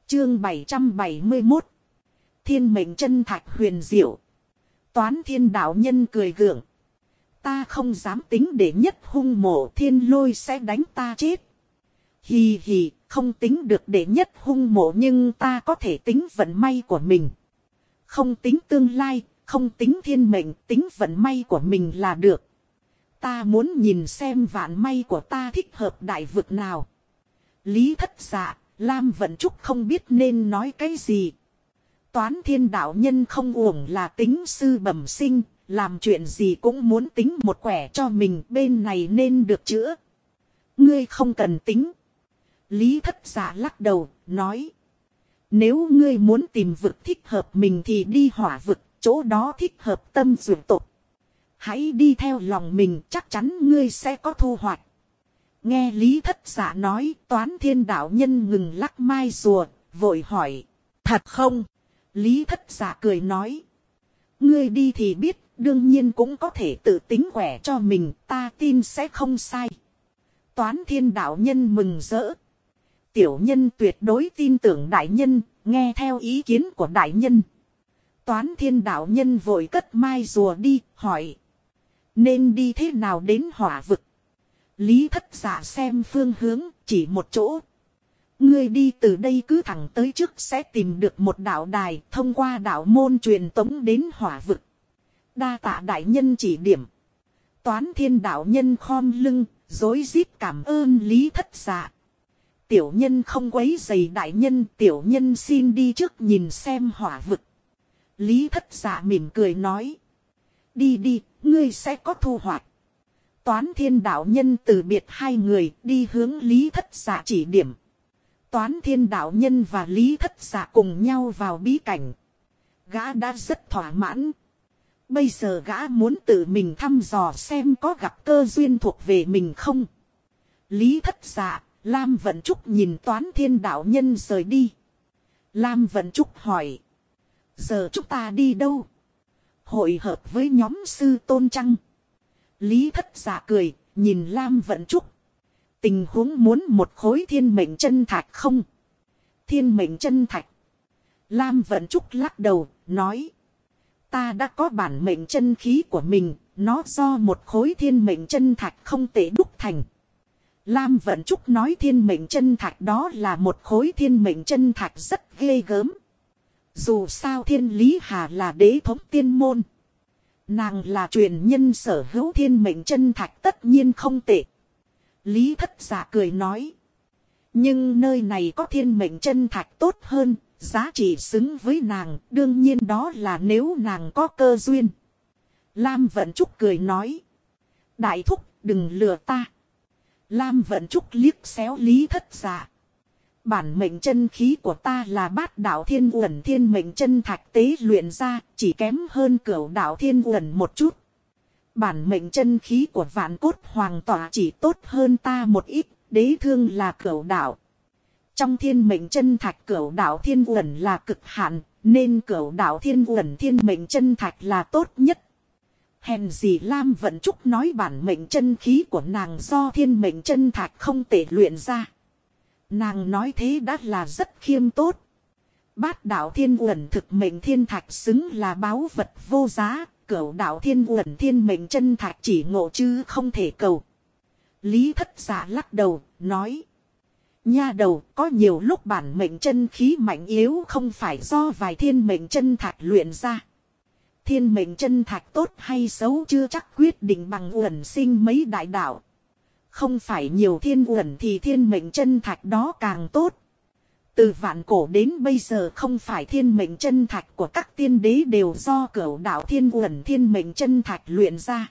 Chương 771. Thiên mệnh chân thạch huyền diệu. Toán thiên đạo nhân cười gượng. Ta không dám tính để nhất hung mộ, thiên lôi sẽ đánh ta chết. Hì hì, không tính được để nhất hung mộ, nhưng ta có thể tính vận may của mình. Không tính tương lai, không tính thiên mệnh, tính vận may của mình là được. Ta muốn nhìn xem vạn may của ta thích hợp đại vực nào. Lý Thất Dạ, Lam Vận Trúc không biết nên nói cái gì. Toán thiên đạo nhân không uổng là tính sư bẩm sinh, làm chuyện gì cũng muốn tính một quẻ cho mình, bên này nên được chữa. Ngươi không cần tính. Lý Thất Dạ lắc đầu, nói. Nếu ngươi muốn tìm vực thích hợp mình thì đi hỏa vực, chỗ đó thích hợp tâm dược tộc. Hãy đi theo lòng mình, chắc chắn ngươi sẽ có thu hoạch. Nghe Lý Thất Dạ nói, toán thiên đạo nhân ngừng lắc mai rùa, vội hỏi. Thật không? Lý Thất Dạ cười nói. Ngươi đi thì biết, đương nhiên cũng có thể tự tính quẻ cho mình, ta tin sẽ không sai. Toán thiên đạo nhân mừng rỡ. Tiểu nhân tuyệt đối tin tưởng đại nhân, nghe theo ý kiến của đại nhân. Toán thiên đạo nhân vội cất mai rùa đi, hỏi. Nên đi thế nào đến hỏa vực? Lý Thất Dạ xem phương hướng, chỉ một chỗ. Ngươi đi từ đây cứ thẳng tới trước sẽ tìm được một đạo đài, thông qua đạo môn truyền tống đến hỏa vực. Đa tạ đại nhân chỉ điểm. Toán thiên đạo nhân khom lưng, rối rít cảm ơn Lý Thất Dạ. Tiểu nhân không quấy rầy đại nhân, tiểu nhân xin đi trước nhìn xem hỏa vực. Lý Thất Dạ mỉm cười nói. Đi đi, ngươi sẽ có thu hoạch. Toán thiên đạo nhân từ biệt hai người, đi hướng Lý Thất Dạ chỉ điểm. Toán thiên đạo nhân và Lý Thất Dạ cùng nhau vào bí cảnh. Gã đã rất thỏa mãn. Bây giờ gã muốn tự mình thăm dò xem có gặp cơ duyên thuộc về mình không. Lý Thất Dạ, Lam Vận Trúc nhìn toán thiên đạo nhân rời đi. Lam Vận Trúc hỏi. Giờ chúng ta đi đâu? Hội hợp với nhóm sư tôn trăng. Lý Thất Dạ cười, nhìn Lam Vận Trúc. Tình huống muốn một khối thiên mệnh chân thạch không? Thiên mệnh chân thạch. Lam Vận Trúc lắc đầu, nói. Ta đã có bản mệnh chân khí của mình, nó do một khối thiên mệnh chân thạch không tệ đúc thành. Lam Vận Trúc nói thiên mệnh chân thạch đó là một khối thiên mệnh chân thạch rất ghê gớm. Dù sao Thiên Lý Hà là đế thống tiên môn. Nàng là truyền nhân sở hữu thiên mệnh chân thạch tất nhiên không tệ. Lý Thất Dạ cười nói. Nhưng nơi này có thiên mệnh chân thạch tốt hơn, giá trị xứng với nàng, đương nhiên đó là nếu nàng có cơ duyên. Lam Vận Trúc cười nói. Đại thúc, đừng lừa ta. Lam Vận Trúc liếc xéo Lý Thất Dạ. Bản mệnh chân khí của ta là Bát Đạo Thiên Uẩn thiên mệnh chân thạch tế luyện ra, chỉ kém hơn Cửu Đạo Thiên Uẩn một chút. Bản mệnh chân khí của Vạn Cốt Hoàng Tỏa chỉ tốt hơn ta một ít, đế thương là Cửu Đạo. Trong thiên mệnh chân thạch Cửu Đạo Thiên Uẩn là cực hạn, nên Cửu Đạo Thiên Uẩn thiên mệnh chân thạch là tốt nhất. Hèn gì Lam Vận Trúc nói bản mệnh chân khí của nàng do thiên mệnh chân thạch không thể luyện ra. Nàng nói thế đã là rất khiêm tốt. Bát Đạo Thiên Uẩn thực mệnh thiên thạch xứng là báu vật vô giá, Cửu Đạo Thiên Uẩn thiên mệnh chân thạch chỉ ngộ chứ không thể cầu. Lý Thất Dạ lắc đầu, nói. Nha đầu, có nhiều lúc bản mệnh chân khí mạnh yếu không phải do vài thiên mệnh chân thạch luyện ra. Thiên mệnh chân thạch tốt hay xấu chưa chắc quyết định bằng uẩn sinh mấy đại đạo. Không phải nhiều thiên uẩn thì thiên mệnh chân thạch đó càng tốt. Từ vạn cổ đến bây giờ không phải thiên mệnh chân thạch của các tiên đế đều do Cửu Đạo Thiên Uẩn thiên mệnh chân thạch luyện ra.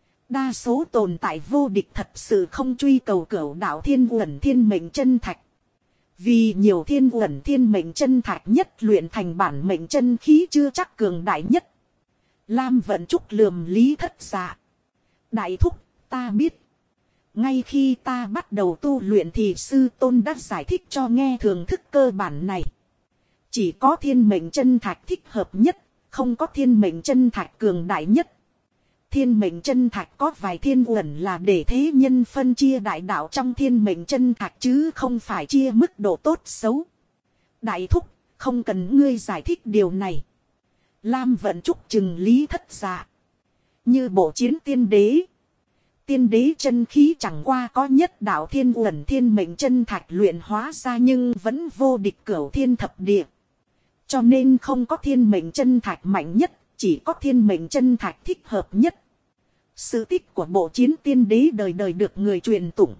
Đa số tồn tại vô địch thật sự không truy cầu Cửu Đạo Thiên Uẩn thiên mệnh chân thạch. Vì nhiều thiên uẩn thiên mệnh chân thạch nhất luyện thành bản mệnh chân khí chưa chắc cường đại nhất. Lam Vận Trúc lườm Lý Thất Dạ. Đại thúc, ta biết. Ngay khi ta bắt đầu tu luyện thì sư tôn đã giải thích cho nghe thường thức cơ bản này. Chỉ có thiên mệnh chân thạch thích hợp nhất, không có thiên mệnh chân thạch cường đại nhất. Thiên mệnh chân thạch có vài thiên uẩn là để thế nhân phân chia đại đạo trong thiên mệnh chân thạch chứ không phải chia mức độ tốt xấu. Đại thúc, không cần ngươi giải thích điều này. Lam Vận Trúc chừng Lý Thất Dạ. Như bộ chiến tiên đế. Tiên đế chân khí chẳng qua có nhất đạo thiên uẩn thiên mệnh chân thạch luyện hóa ra, nhưng vẫn vô địch cửu thiên thập địa. Cho nên không có thiên mệnh chân thạch mạnh nhất, chỉ có thiên mệnh chân thạch thích hợp nhất. Sự tích của bộ chiến tiên đế đời đời được người truyền tụng.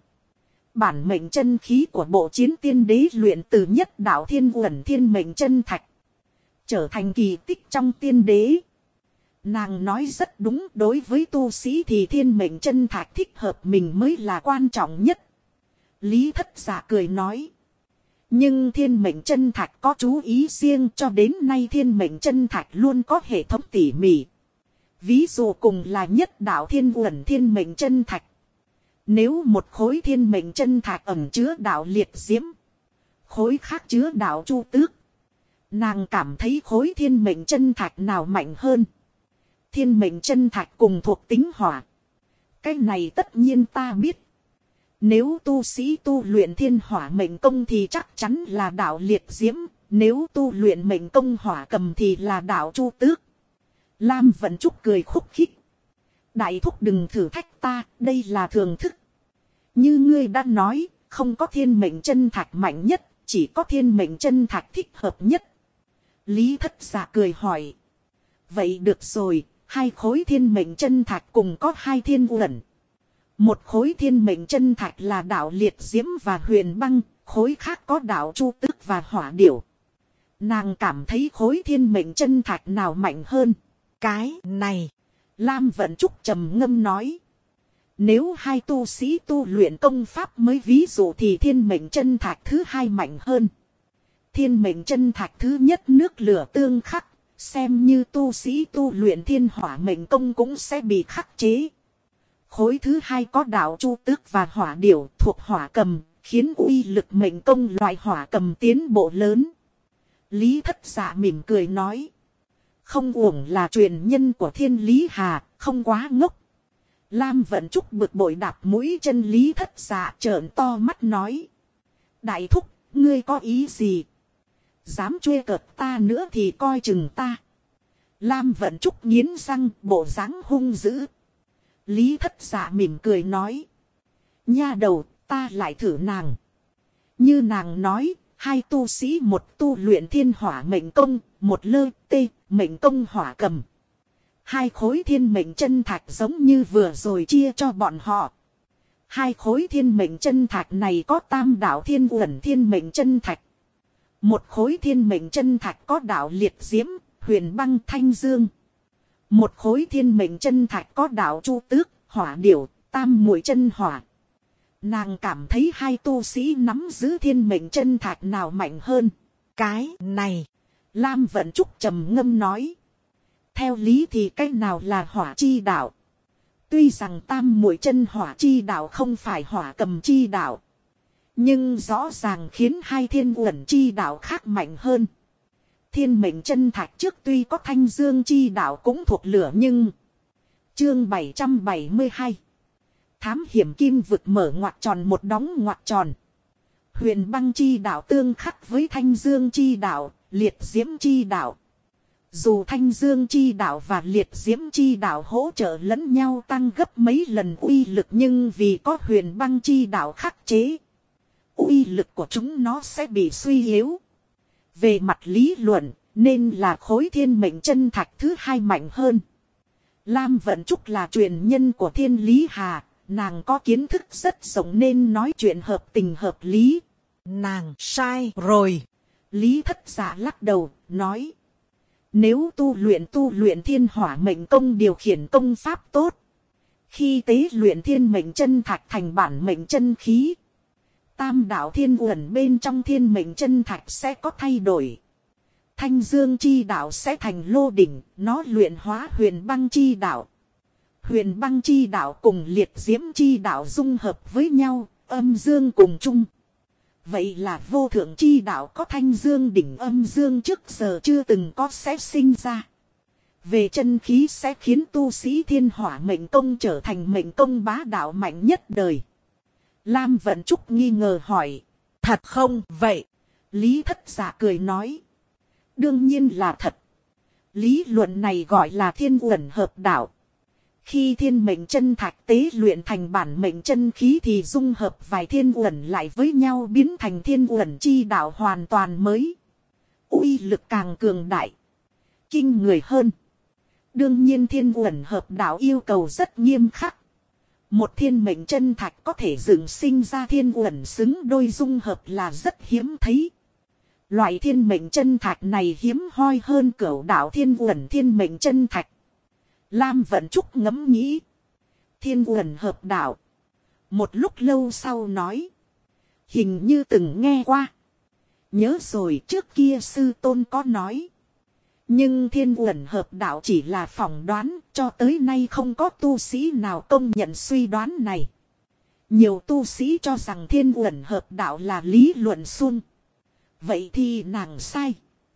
Bản mệnh chân khí của bộ chiến tiên đế luyện từ nhất đạo thiên uẩn thiên mệnh chân thạch, trở thành kỳ tích trong tiên đế. Nàng nói rất đúng, đối với tu sĩ thì thiên mệnh chân thạch thích hợp mình mới là quan trọng nhất. Lý Thất Dạ cười nói. Nhưng thiên mệnh chân thạch có chú ý riêng, cho đến nay thiên mệnh chân thạch luôn có hệ thống tỉ mỉ. Ví dụ cùng là nhất đạo thiên uẩn thiên mệnh chân thạch. Nếu một khối thiên mệnh chân thạch ẩn chứa đạo liệt diễm, khối khác chứa đạo chu tước, nàng cảm thấy khối thiên mệnh chân thạch nào mạnh hơn? Thiên mệnh chân thạch cùng thuộc tính hỏa. Cái này tất nhiên ta biết. Nếu tu sĩ tu luyện thiên hỏa mệnh công thì chắc chắn là đạo liệt diễm. Nếu tu luyện mệnh công hỏa cầm thì là đạo chu tước. Lam Vận Trúc cười khúc khích. Đại thúc đừng thử thách ta, đây là thường thức. Như ngươi đã nói, không có thiên mệnh chân thạch mạnh nhất, chỉ có thiên mệnh chân thạch thích hợp nhất. Lý Thất Dạ cười hỏi. Vậy được rồi, hai khối thiên mệnh chân thạch cùng có hai thiên uẩn. Một khối thiên mệnh chân thạch là đạo liệt diễm và huyền băng, khối khác có đạo chu tước và hỏa điểu. Nàng cảm thấy khối thiên mệnh chân thạch nào mạnh hơn? Cái này, Lam Vận Trúc trầm ngâm nói. Nếu hai tu sĩ tu luyện công pháp mới ví dụ thì thiên mệnh chân thạch thứ hai mạnh hơn. Thiên mệnh chân thạch thứ nhất nước lửa tương khắc, xem như tu sĩ tu luyện thiên hỏa mệnh công cũng sẽ bị khắc chế. Khối thứ hai có đạo chu tước và hỏa điểu thuộc hỏa cầm, khiến uy lực mệnh công loại hỏa cầm tiến bộ lớn. Lý Thất Dạ mỉm cười nói. Không uổng là truyền nhân của Thiên Lý Hà, không quá ngốc. Lam Vận Trúc bực bội đạp mũi chân Lý Thất Dạ, trợn to mắt nói. Đại thúc, ngươi có ý gì? Dám truê cợt ta nữa thì coi chừng ta. Lam Vận Trúc nghiến răng, bộ dáng hung dữ. Lý Thất Dạ mỉm cười nói. Nha đầu, ta lại thử nàng. Như nàng nói, hai tu sĩ một tu luyện thiên hỏa mệnh công, một lơ tê mệnh công hỏa cầm. Hai khối thiên mệnh chân thạch giống như vừa rồi chia cho bọn họ. Hai khối thiên mệnh chân thạch này có tam đạo thiên uẩn thiên mệnh chân thạch. Một khối thiên mệnh chân thạch có đạo liệt diễm, huyền băng thanh dương. Một khối thiên mệnh chân thạch có đạo chu tước, hỏa điểu, tam muội chân hỏa. Nàng cảm thấy hai tu sĩ nắm giữ thiên mệnh chân thạch nào mạnh hơn? Cái này, Lam Vận Trúc trầm ngâm nói. Theo lý thì cái nào là hỏa chi đạo? Tuy rằng tam muội chân hỏa chi đạo không phải hỏa cầm chi đạo, nhưng rõ ràng khiến hai thiên uẩn chi đạo khác mạnh hơn. Thiên mệnh chân thạch trước tuy có thanh dương chi đạo cũng thuộc lửa nhưng... Chương 772 Thám hiểm kim vực mở ngoặc tròn một đóng ngoặc tròn. Huyền băng chi đạo tương khắc với thanh dương chi đạo, liệt diễm chi đạo. Dù thanh dương chi đạo và liệt diễm chi đạo hỗ trợ lẫn nhau tăng gấp mấy lần uy lực, nhưng vì có huyền băng chi đạo khắc chế, uy lực của chúng nó sẽ bị suy yếu. Về mặt lý luận, nên là khối thiên mệnh chân thạch thứ hai mạnh hơn. Lam Vận Trúc là truyền nhân của Thiên Lý Hà, nàng có kiến thức rất rộng nên nói chuyện hợp tình hợp lý. Nàng sai rồi. Lý Thất Dạ lắc đầu, nói. Nếu tu luyện thiên hỏa mệnh công điều khiển công pháp tốt, khi tế luyện thiên mệnh chân thạch thành bản mệnh chân khí, tam đạo thiên uẩn bên trong thiên mệnh chân thạch sẽ có thay đổi. Thanh dương chi đạo sẽ thành lô đỉnh, nó luyện hóa huyền băng chi đạo. Huyền băng chi đạo cùng liệt diễm chi đạo dung hợp với nhau, âm dương cùng chung. Vậy là vô thượng chi đạo có thanh dương đỉnh âm dương trước giờ chưa từng có sẽ sinh ra. Về chân khí sẽ khiến tu sĩ thiên hỏa mệnh công trở thành mệnh công bá đạo mạnh nhất đời. Lam Vận Trúc nghi ngờ hỏi. Thật không vậy? Lý Thất Dạ cười nói. Đương nhiên là thật. Lý luận này gọi là thiên uẩn hợp đạo. Khi thiên mệnh chân thạch tế luyện thành bản mệnh chân khí thì dung hợp vài thiên uẩn lại với nhau biến thành thiên uẩn chi đạo hoàn toàn mới. Uy lực càng cường đại, kinh người hơn. Đương nhiên thiên uẩn hợp đạo yêu cầu rất nghiêm khắc. Một thiên mệnh chân thạch có thể dựng sinh ra thiên uẩn xứng đôi dung hợp là rất hiếm thấy. Loại thiên mệnh chân thạch này hiếm hoi hơn cửu đạo thiên uẩn thiên mệnh chân thạch. Lam Vận Trúc ngẫm nghĩ. Thiên uẩn hợp đạo. Một lúc lâu sau nói. Hình như từng nghe qua. Nhớ rồi, trước kia sư tôn có nói. Nhưng thiên uẩn hợp đạo chỉ là phỏng đoán, cho tới nay không có tu sĩ nào công nhận suy đoán này. Nhiều tu sĩ cho rằng thiên uẩn hợp đạo là lý luận suông. Vậy thì nàng sai.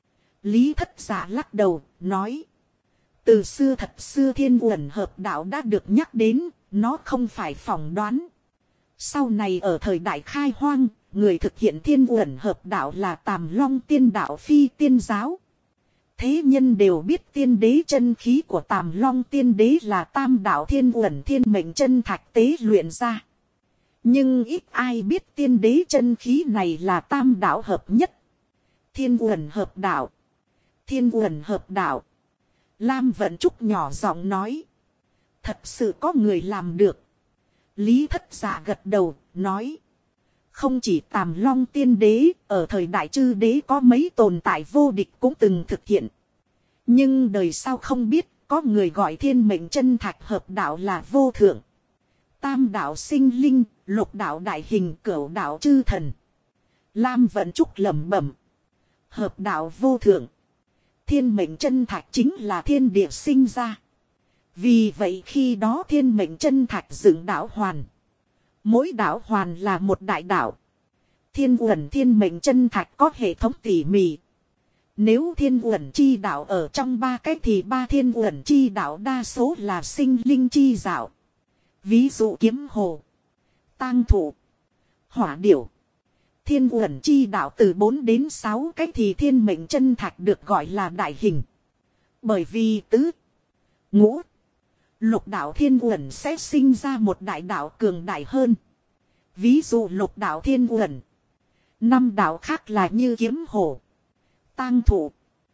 Lý Thất Dạ lắc đầu, nói. Từ xưa thật xưa thiên uẩn hợp đạo đã được nhắc đến, nó không phải phỏng đoán. Sau này ở thời đại khai hoang, người thực hiện thiên uẩn hợp đạo là Tàm Long tiên đạo phi tiên giáo. Thế nhân đều biết tiên đế chân khí của Tàm Long tiên đế là tam đạo thiên uẩn thiên mệnh chân thạch tế luyện ra. Nhưng ít ai biết tiên đế chân khí này là tam đạo hợp nhất. Thiên uẩn hợp đạo. Thiên uẩn hợp đạo. Lam Vận Trúc nhỏ giọng nói. Thật sự có người làm được. Lý Thất Dạ gật đầu, nói. Không chỉ Tàm Long tiên đế, ở thời đại chư đế có mấy tồn tại vô địch cũng từng thực hiện. Nhưng đời sau không biết, có người gọi thiên mệnh chân thạch hợp đạo là vô thượng. Tam đạo sinh linh, lục đạo đại hình, cửu đạo chư thần. Lam Vận Trúc lẩm bẩm. Hợp đạo vô thượng. Thiên mệnh chân thạch chính là thiên địa sinh ra. Vì vậy khi đó thiên mệnh chân thạch dựng đạo hoàn. Mỗi đạo hoàn là một đại đạo. Thiên uẩn thiên mệnh chân thạch có hệ thống tỉ mỉ. Nếu thiên uẩn chi đạo ở trong ba cái thì ba thiên uẩn chi đạo đa số là sinh linh chi đạo. Ví dụ kiếm hồ, tang thủ, hỏa điểu. Thiên uẩn chi đạo từ 4 đến 6 cái thì thiên mệnh chân thạch được gọi là đại hình. Bởi vì tứ, ngũ, lục đạo thiên uẩn sẽ sinh ra một đại đạo cường đại hơn. Ví dụ lục đạo thiên uẩn. 5 đạo khác là như kiếm hổ, tang thủ,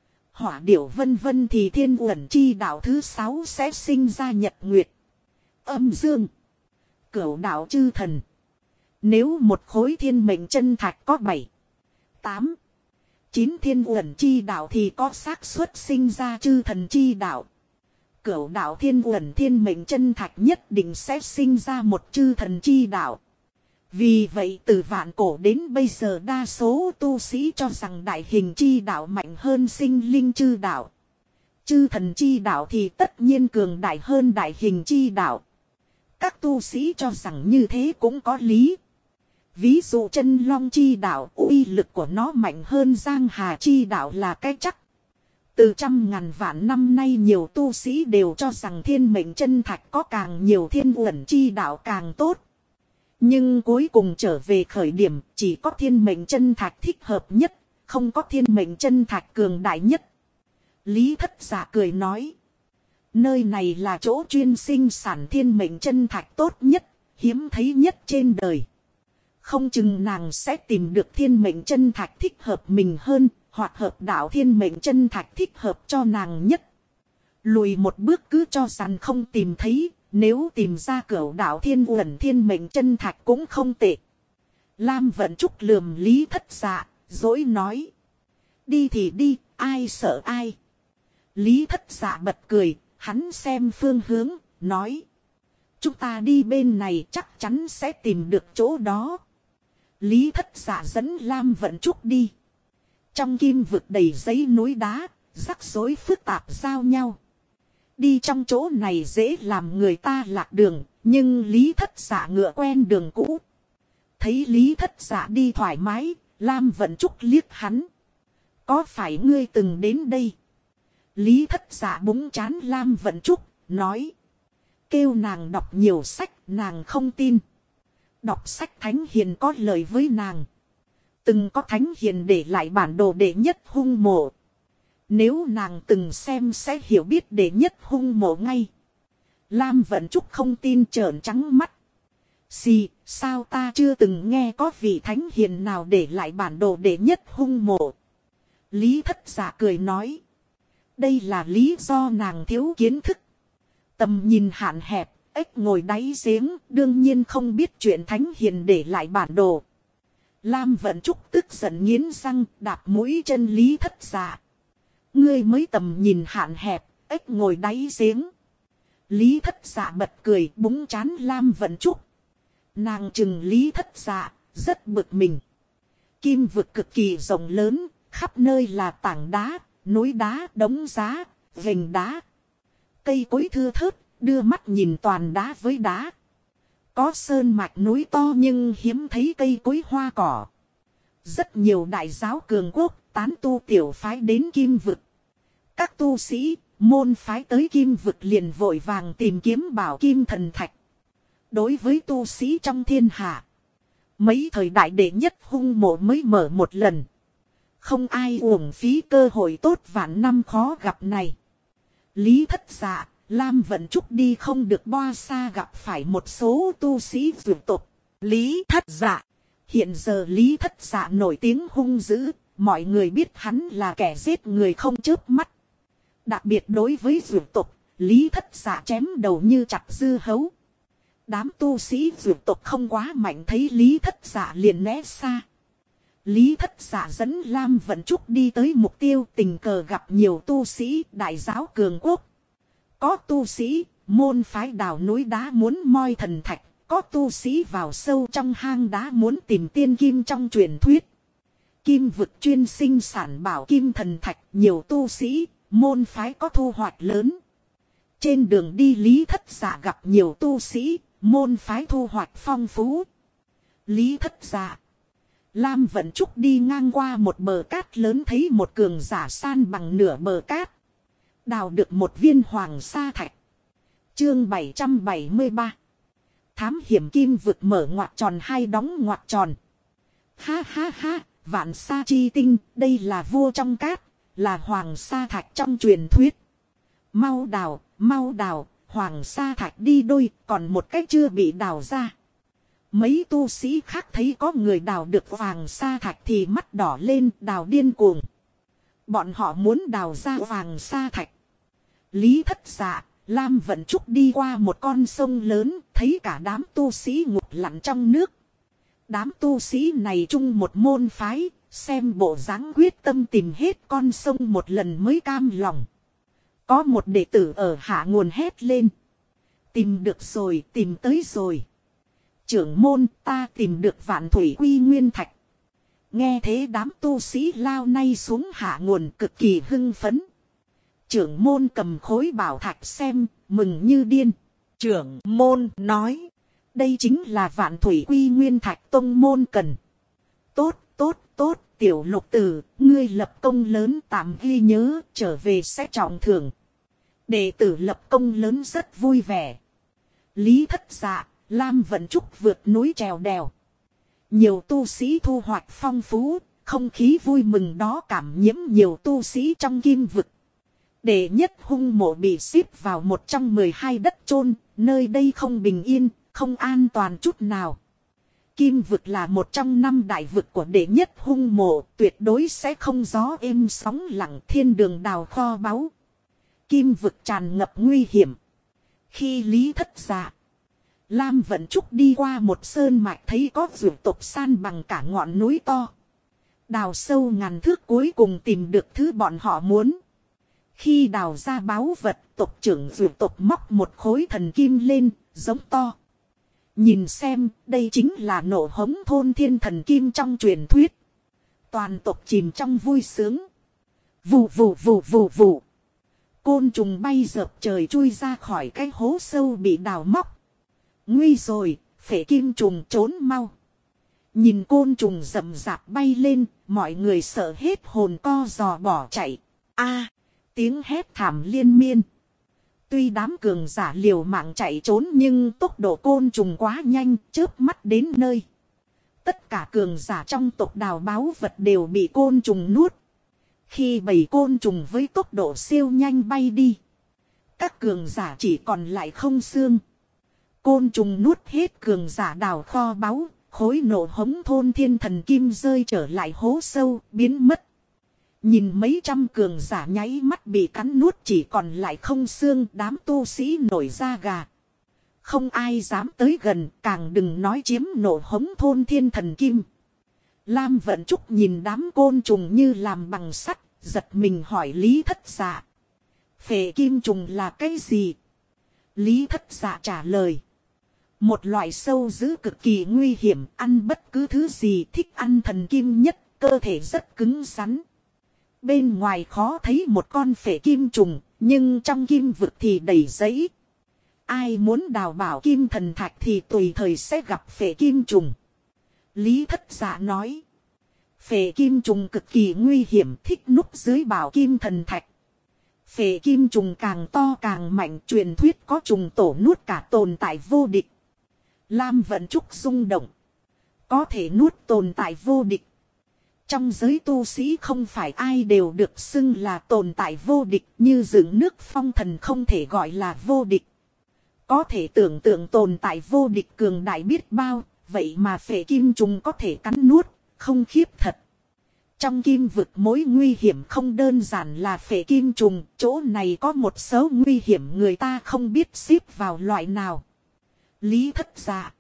hỏa điểu vân vân thì thiên uẩn chi đạo thứ 6 sẽ sinh ra nhật nguyệt, âm dương, cửu đạo chư thần. Nếu một khối thiên mệnh chân thạch có 7, 8, 9 thiên uẩn chi đạo thì có xác suất sinh ra chư thần chi đạo. Cửu đạo thiên uẩn thiên mệnh chân thạch nhất định sẽ sinh ra một chư thần chi đạo. Vì vậy từ vạn cổ đến bây giờ đa số tu sĩ cho rằng đại hình chi đạo mạnh hơn sinh linh chư đạo. Chư thần chi đạo thì tất nhiên cường đại hơn đại hình chi đạo. Các tu sĩ cho rằng như thế cũng có lý. Ví dụ chân long chi đạo, uy lực của nó mạnh hơn giang hà chi đạo là cái chắc. Từ trăm ngàn vạn năm nay nhiều tu sĩ đều cho rằng thiên mệnh chân thạch có càng nhiều thiên uẩn chi đạo càng tốt. Nhưng cuối cùng trở về khởi điểm chỉ có thiên mệnh chân thạch thích hợp nhất, không có thiên mệnh chân thạch cường đại nhất. Lý Thất Dạ cười nói. Nơi này là chỗ chuyên sinh sản thiên mệnh chân thạch tốt nhất, hiếm thấy nhất trên đời. Không chừng nàng sẽ tìm được thiên mệnh chân thạch thích hợp mình hơn, hoặc hợp đạo thiên mệnh chân thạch thích hợp cho nàng nhất. Lùi một bước cứ cho rằng không tìm thấy, nếu tìm ra cửu đạo thiên uẩn thiên mệnh chân thạch cũng không tệ. Lam Vận Trúc lườm Lý Thất Dạ, dỗi nói. Đi thì đi, ai sợ ai. Lý Thất Dạ bật cười, hắn xem phương hướng, nói. Chúng ta đi bên này chắc chắn sẽ tìm được chỗ đó. Lý Thất Dạ dẫn Lam Vận Trúc đi. Trong kim vực đầy giấy núi đá, rắc rối phức tạp giao nhau. Đi trong chỗ này dễ làm người ta lạc đường, nhưng Lý Thất Dạ ngựa quen đường cũ. Thấy Lý Thất Dạ đi thoải mái, Lam Vận Trúc liếc hắn. Có phải ngươi từng đến đây? Lý Thất Dạ búng chán Lam Vận Trúc, nói. Kêu nàng đọc nhiều sách, nàng không tin. Đọc sách thánh hiền có lời với nàng. Từng có thánh hiền để lại bản đồ đệ nhất hung mộ. Nếu nàng từng xem sẽ hiểu biết đệ nhất hung mộ ngay. Lam Vận Trúc không tin trợn trắng mắt. Xì, sao ta chưa từng nghe có vị thánh hiền nào để lại bản đồ đệ nhất hung mộ. Lý Thất Dạ cười nói. Đây là lý do nàng thiếu kiến thức. Tầm nhìn hạn hẹp, ếch ngồi đáy giếng, đương nhiên không biết chuyện thánh hiền để lại bản đồ. Lam Vận Trúc tức giận nghiến răng, đạp mũi chân Lý Thất Dạ. Ngươi mới tầm nhìn hạn hẹp, ếch ngồi đáy giếng. Lý Thất Dạ bật cười, búng trán Lam Vận Trúc. Nàng chừng Lý Thất Dạ, rất bực mình. Kim vực cực kỳ rộng lớn, khắp nơi là tảng đá, núi đá, đống đá, vành đá. Cây cối thưa thớt, đưa mắt nhìn toàn đá với đá. Có sơn mạch núi to nhưng hiếm thấy cây cối hoa cỏ. Rất nhiều đại giáo cường quốc, tán tu tiểu phái đến Kim vực. Các tu sĩ, môn phái tới Kim vực liền vội vàng tìm kiếm bảo kim thần thạch. Đối với tu sĩ trong thiên hạ, mấy thời đại đệ nhất hung mộ mới mở một lần. Không ai uổng phí cơ hội tốt vạn năm khó gặp này. Lý Thất Dạ, Lam Vận Trúc đi không được bao xa gặp phải một số tu sĩ vượt tục. Lý Thất Dạ. Hiện giờ Lý Thất Dạ nổi tiếng hung dữ. Mọi người biết hắn là kẻ giết người không chớp mắt. Đặc biệt đối với vượt tục, Lý Thất Dạ chém đầu như chặt dưa hấu. Đám tu sĩ vượt tục không quá mạnh thấy Lý Thất Dạ liền né xa. Lý Thất Dạ dẫn Lam Vận Trúc đi tới mục tiêu, tình cờ gặp nhiều tu sĩ đại giáo cường quốc. Có tu sĩ, môn phái đào núi đá muốn moi thần thạch, có tu sĩ vào sâu trong hang đá muốn tìm tiên kim trong truyền thuyết. Kim vực chuyên sinh sản bảo kim thần thạch, nhiều tu sĩ, môn phái có thu hoạch lớn. Trên đường đi Lý Thất Dạ gặp nhiều tu sĩ, môn phái thu hoạch phong phú. Lý Thất Dạ. Lam Vận Trúc đi ngang qua một bờ cát lớn thấy một cường giả san bằng nửa bờ cát. Đào được một viên hoàng sa thạch. Chương 773. Thám hiểm Kim vực mở ngoặc tròn hay đóng ngoặc tròn. Ha ha ha, vạn sa chi tinh, đây là vua trong cát, là hoàng sa thạch trong truyền thuyết. Mau đào, hoàng sa thạch đi đôi, còn một cách chưa bị đào ra. Mấy tu sĩ khác thấy có người đào được hoàng sa thạch thì mắt đỏ lên, đào điên cuồng. Bọn họ muốn đào ra hoàng sa thạch. Lý Thất Dạ, Lam Vận Trúc đi qua một con sông lớn, thấy cả đám tu sĩ ngụp lặn trong nước. Đám tu sĩ này chung một môn phái, xem bộ dáng quyết tâm tìm hết con sông một lần mới cam lòng. Có một đệ tử ở hạ nguồn hét lên. Tìm được rồi, tìm tới rồi. Trưởng môn, ta tìm được vạn thủy quy nguyên thạch. Nghe thế đám tu sĩ lao nay xuống hạ nguồn cực kỳ hưng phấn. Trưởng môn cầm khối bảo thạch xem, mừng như điên. Trưởng môn nói, đây chính là vạn thủy quy nguyên thạch tông môn cần. Tốt, tiểu lục tử, ngươi lập công lớn tạm ghi nhớ, trở về sẽ trọng thưởng. Đệ tử lập công lớn rất vui vẻ. Lý Thất Dạ, Lam Vận Trúc vượt núi trèo đèo. Nhiều tu sĩ thu hoạch phong phú, không khí vui mừng đó cảm nhiễm nhiều tu sĩ trong Kim vực. Đệ nhất hung mộ bị xếp vào một trong 12 đất chôn, nơi đây không bình yên, không an toàn chút nào. Kim vực là một trong 5 đại vực của đệ nhất hung mộ, tuyệt đối sẽ không gió êm sóng lặng, thiên đường đào kho báu. Kim vực tràn ngập nguy hiểm. Khi Lý Thất Dạ, Lam Vận Trúc đi qua một sơn mạch thấy có vượt tộc san bằng cả ngọn núi to. Đào sâu ngàn thước cuối cùng tìm được thứ bọn họ muốn. Khi đào ra báu vật, tộc trưởng vượt tộc móc một khối thần kim lên, giống to. Nhìn xem, đây chính là nộ hống thôn thiên thần kim trong truyền thuyết. Toàn tộc chìm trong vui sướng. Vù. Côn trùng bay dợp trời chui ra khỏi cái hố sâu bị đào móc. Nguy rồi, phệ kim trùng trốn mau. Nhìn côn trùng rậm rạp bay lên, mọi người sợ hết hồn co giò bỏ chạy. Tiếng hét thảm liên miên. Tuy đám cường giả liều mạng chạy trốn nhưng tốc độ côn trùng quá nhanh, chớp mắt đến nơi. Tất cả cường giả trong tộc đào báu vật đều bị côn trùng nuốt. Khi bầy côn trùng với tốc độ siêu nhanh bay đi, các cường giả chỉ còn lại không xương. Côn trùng nuốt hết cường giả đào kho báu, khối nổ hống thôn thiên thần kim rơi trở lại hố sâu, biến mất. Nhìn mấy trăm cường giả nháy mắt bị cắn nuốt chỉ còn lại không xương, đám tu sĩ nổi da gà. Không ai dám tới gần, càng đừng nói chiếm nổ hống thôn thiên thần kim. Lam Vận Trúc nhìn đám côn trùng như làm bằng sắt, giật mình hỏi Lý Thất Dạ. Phệ kim trùng là cái gì? Lý Thất Dạ trả lời. Một loại sâu dữ cực kỳ nguy hiểm, ăn bất cứ thứ gì, thích ăn thần kim nhất, cơ thể rất cứng rắn. Bên ngoài khó thấy một con phệ kim trùng, nhưng trong kim vực thì đầy giấy. Ai muốn đào bảo kim thần thạch thì tùy thời sẽ gặp phệ kim trùng. Lý Thất Dạ nói. Phệ kim trùng cực kỳ nguy hiểm, thích núp dưới bảo kim thần thạch. Phệ kim trùng càng to càng mạnh, truyền thuyết có trùng tổ nuốt cả tồn tại vô địch. Lam Vận Trúc rung động. Có thể nuốt tồn tại vô địch. Trong giới tu sĩ không phải ai đều được xưng là tồn tại vô địch, như dựng nước phong thần không thể gọi là vô địch. Có thể tưởng tượng tồn tại vô địch cường đại biết bao, vậy mà phệ kim trùng có thể cắn nuốt, không khiếp thật. Trong kim vực mối nguy hiểm không đơn giản là phệ kim trùng, chỗ này có một số nguy hiểm người ta không biết xếp vào loại nào. Lý Thất Dạ.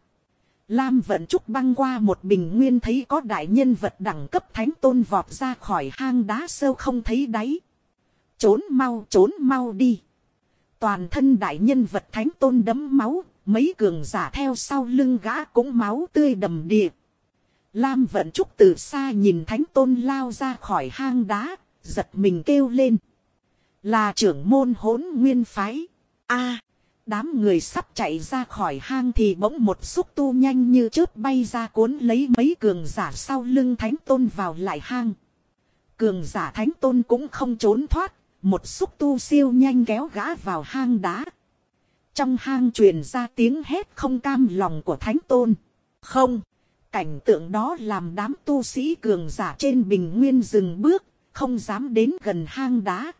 Lam Vận Trúc băng qua một bình nguyên thấy có đại nhân vật đẳng cấp thánh tôn vọt ra khỏi hang đá sâu không thấy đáy. Trốn mau đi. Toàn thân đại nhân vật thánh tôn đẫm máu, mấy cường giả theo sau lưng gã cũng máu tươi đầm đìa. Lam Vận Trúc từ xa nhìn thánh tôn lao ra khỏi hang đá, giật mình kêu lên. Là trưởng môn Hỗn Nguyên phái. A, đám người sắp chạy ra khỏi hang thì bỗng một xúc tu nhanh như chớp bay ra cuốn lấy mấy cường giả sau lưng thánh tôn vào lại hang. Cường giả thánh tôn cũng không trốn thoát, một xúc tu siêu nhanh kéo gã vào hang đá. Trong hang truyền ra tiếng hét không cam lòng của thánh tôn. Không, cảnh tượng đó làm đám tu sĩ cường giả trên bình nguyên dừng bước, không dám đến gần hang đá.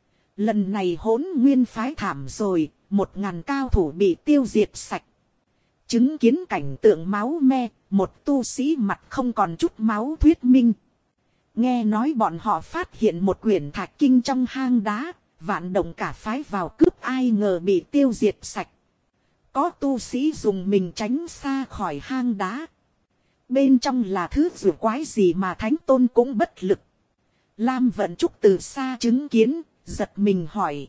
Lần này Hỗn Nguyên phái thảm rồi, 1000 cao thủ bị tiêu diệt sạch. Chứng kiến cảnh tượng máu me, một tu sĩ mặt không còn chút máu thuyết minh. Nghe nói bọn họ phát hiện một quyển thạch kinh trong hang đá, vạn động cả phái vào cướp, ai ngờ bị tiêu diệt sạch. Có tu sĩ dùng mình tránh xa khỏi hang đá. Bên trong là thứ rùa quái gì mà thánh tôn cũng bất lực. Lam Vận Trúc từ xa chứng kiến, giật mình hỏi.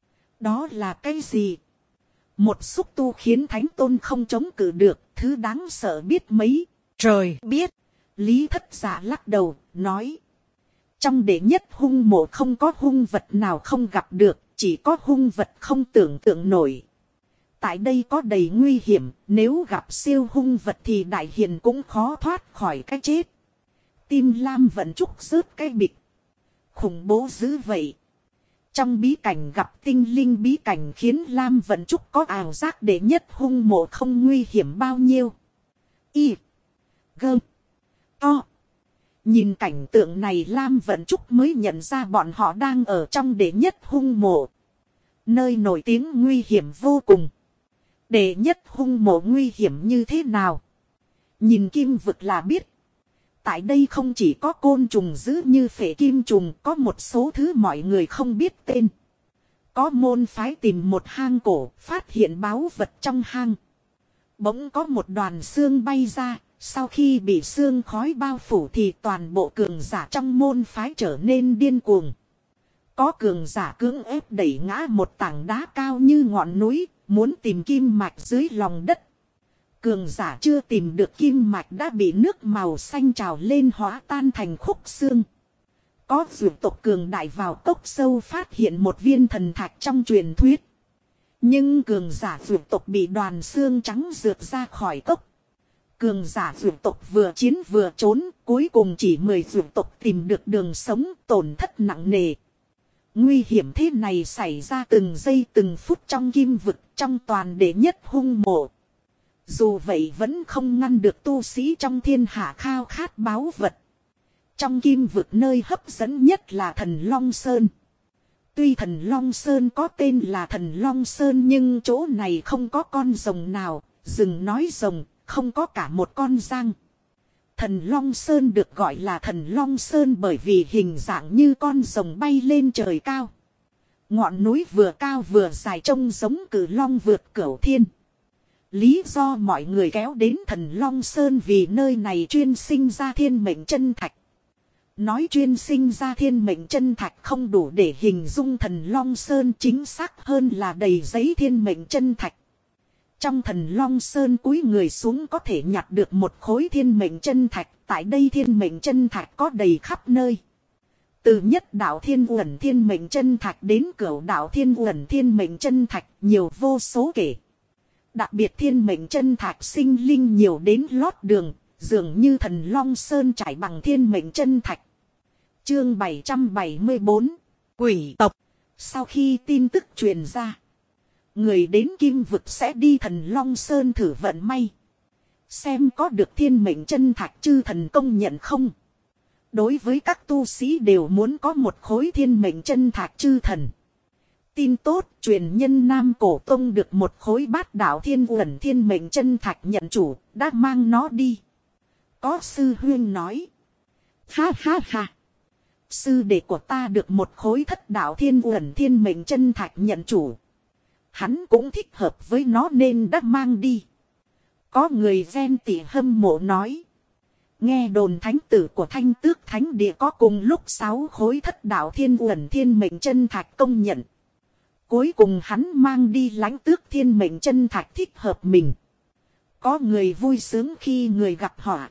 Đó là cái gì? Một xúc tu khiến thánh tôn không chống cự được, thứ đáng sợ biết mấy. Trời biết. Lý Thất Dạ lắc đầu, nói. Trong đệ nhất hung mộ không có hung vật nào không gặp được, chỉ có hung vật không tưởng tượng nổi. Tại đây có đầy nguy hiểm, nếu gặp siêu hung vật thì đại hiền cũng khó thoát khỏi cái chết. Tim Lam Vận Trúc rớt cái bịch. Khủng bố dữ vậy. Trong bí cảnh gặp tinh linh bí cảnh khiến Lam Vận Trúc có ảo giác đệ nhất hung mộ không nguy hiểm bao nhiêu. Y. Gơ. To. Nhìn cảnh tượng này Lam Vận Trúc mới nhận ra bọn họ đang ở trong đệ nhất hung mộ. Nơi nổi tiếng nguy hiểm vô cùng. Đệ nhất hung mộ nguy hiểm như thế nào? Nhìn kim vực là biết. Tại đây không chỉ có côn trùng dữ như phệ kim trùng, có một số thứ mọi người không biết tên. Có môn phái tìm một hang cổ, phát hiện báu vật trong hang. Bỗng có một đoàn xương bay ra, sau khi bị xương khói bao phủ thì toàn bộ cường giả trong môn phái trở nên điên cuồng. Có cường giả cưỡng ép đẩy ngã một tảng đá cao như ngọn núi, muốn tìm kim mạch dưới lòng đất. Cường giả chưa tìm được kim mạch đã bị nước màu xanh trào lên hóa tan thành khúc xương. Có dược tộc cường đại vào cốc sâu phát hiện một viên thần thạch trong truyền thuyết. Nhưng cường giả dược tộc bị đoàn xương trắng rượt ra khỏi cốc. Cường giả dược tộc vừa chiến vừa trốn, cuối cùng chỉ 10 dược tộc tìm được đường sống, tổn thất nặng nề. Nguy hiểm thế này xảy ra từng giây từng phút trong kim vực, trong toàn đệ nhất hung mộ. Dù vậy vẫn không ngăn được tu sĩ trong thiên hạ khao khát báu vật. Trong kim vực nơi hấp dẫn nhất là Thần Long Sơn. Tuy Thần Long Sơn có tên là Thần Long Sơn nhưng chỗ này không có con rồng nào, rừng nói rồng, không có cả một con giang. Thần Long Sơn được gọi là Thần Long Sơn bởi vì hình dạng như con rồng bay lên trời cao. Ngọn núi vừa cao vừa dài trông giống cử long vượt cửu thiên. Lý do mọi người kéo đến Thần Long Sơn vì nơi này chuyên sinh ra thiên mệnh chân thạch. Nói chuyên sinh ra thiên mệnh chân thạch không đủ để hình dung Thần Long Sơn, chính xác hơn là đầy giấy thiên mệnh chân thạch. Trong Thần Long Sơn cúi người xuống có thể nhặt được một khối thiên mệnh chân thạch. Tại đây thiên mệnh chân thạch có đầy khắp nơi. Từ nhất đạo thiên uẩn thiên mệnh chân thạch đến cửu đạo thiên uẩn thiên mệnh chân thạch nhiều vô số kể. Đặc biệt thiên mệnh chân thạch sinh linh nhiều đến lót đường, dường như Thần Long Sơn trải bằng thiên mệnh chân thạch. Chương 774 Quỷ tộc. Sau khi tin tức truyền ra, người đến kim vực sẽ đi Thần Long Sơn thử vận may. Xem có được thiên mệnh chân thạch chư thần công nhận không. Đối với các tu sĩ đều muốn có một khối thiên mệnh chân thạch chư thần. Tin tốt, truyền nhân Nam Cổ Tông được một khối bát đạo thiên uẩn thiên mệnh chân thạch nhận chủ, đã mang nó đi. Có sư huyên nói. Ha ha ha. Sư đệ của ta được một khối thất đạo thiên uẩn thiên mệnh chân thạch nhận chủ. Hắn cũng thích hợp với nó nên đã mang đi. Có người ghen tị hâm mộ nói. Nghe đồn thánh tử của Thanh Tước Thánh Địa có cùng lúc 6 khối thất đạo thiên uẩn thiên mệnh chân thạch công nhận. Cuối cùng hắn mang đi Lãnh Tước thiên mệnh chân thạch thích hợp mình. Có người vui sướng khi người gặp họa.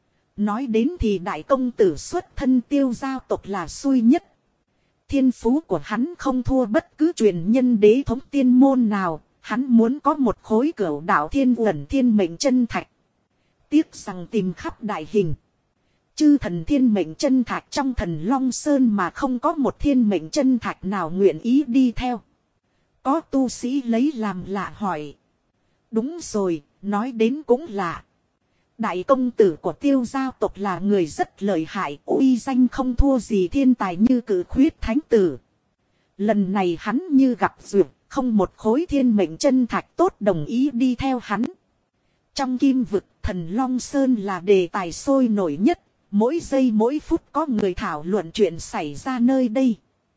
Nói đến thì đại công tử xuất thân Tiêu giao tộc là xui nhất. Thiên phú của hắn không thua bất cứ truyền nhân đế thống tiên môn nào. Hắn muốn có một khối cửu đạo thiên uẩn thiên mệnh chân thạch. Tiếc rằng tìm khắp đại hình. Chư thần thiên mệnh chân thạch trong Thần Long Sơn mà không có một thiên mệnh chân thạch nào nguyện ý đi theo. Có tu sĩ lấy làm lạ hỏi. Đúng rồi, nói đến cũng lạ. Đại công tử của Tiêu giao tộc là người rất lợi hại, uy danh không thua gì thiên tài như Cử Khuyết Thánh Tử. Lần này hắn như gặp duyệt, không một khối thiên mệnh chân thạch tốt đồng ý đi theo hắn. Trong kim vực, Thần Long Sơn là đề tài sôi nổi nhất, mỗi giây mỗi phút có người thảo luận chuyện xảy ra nơi đây.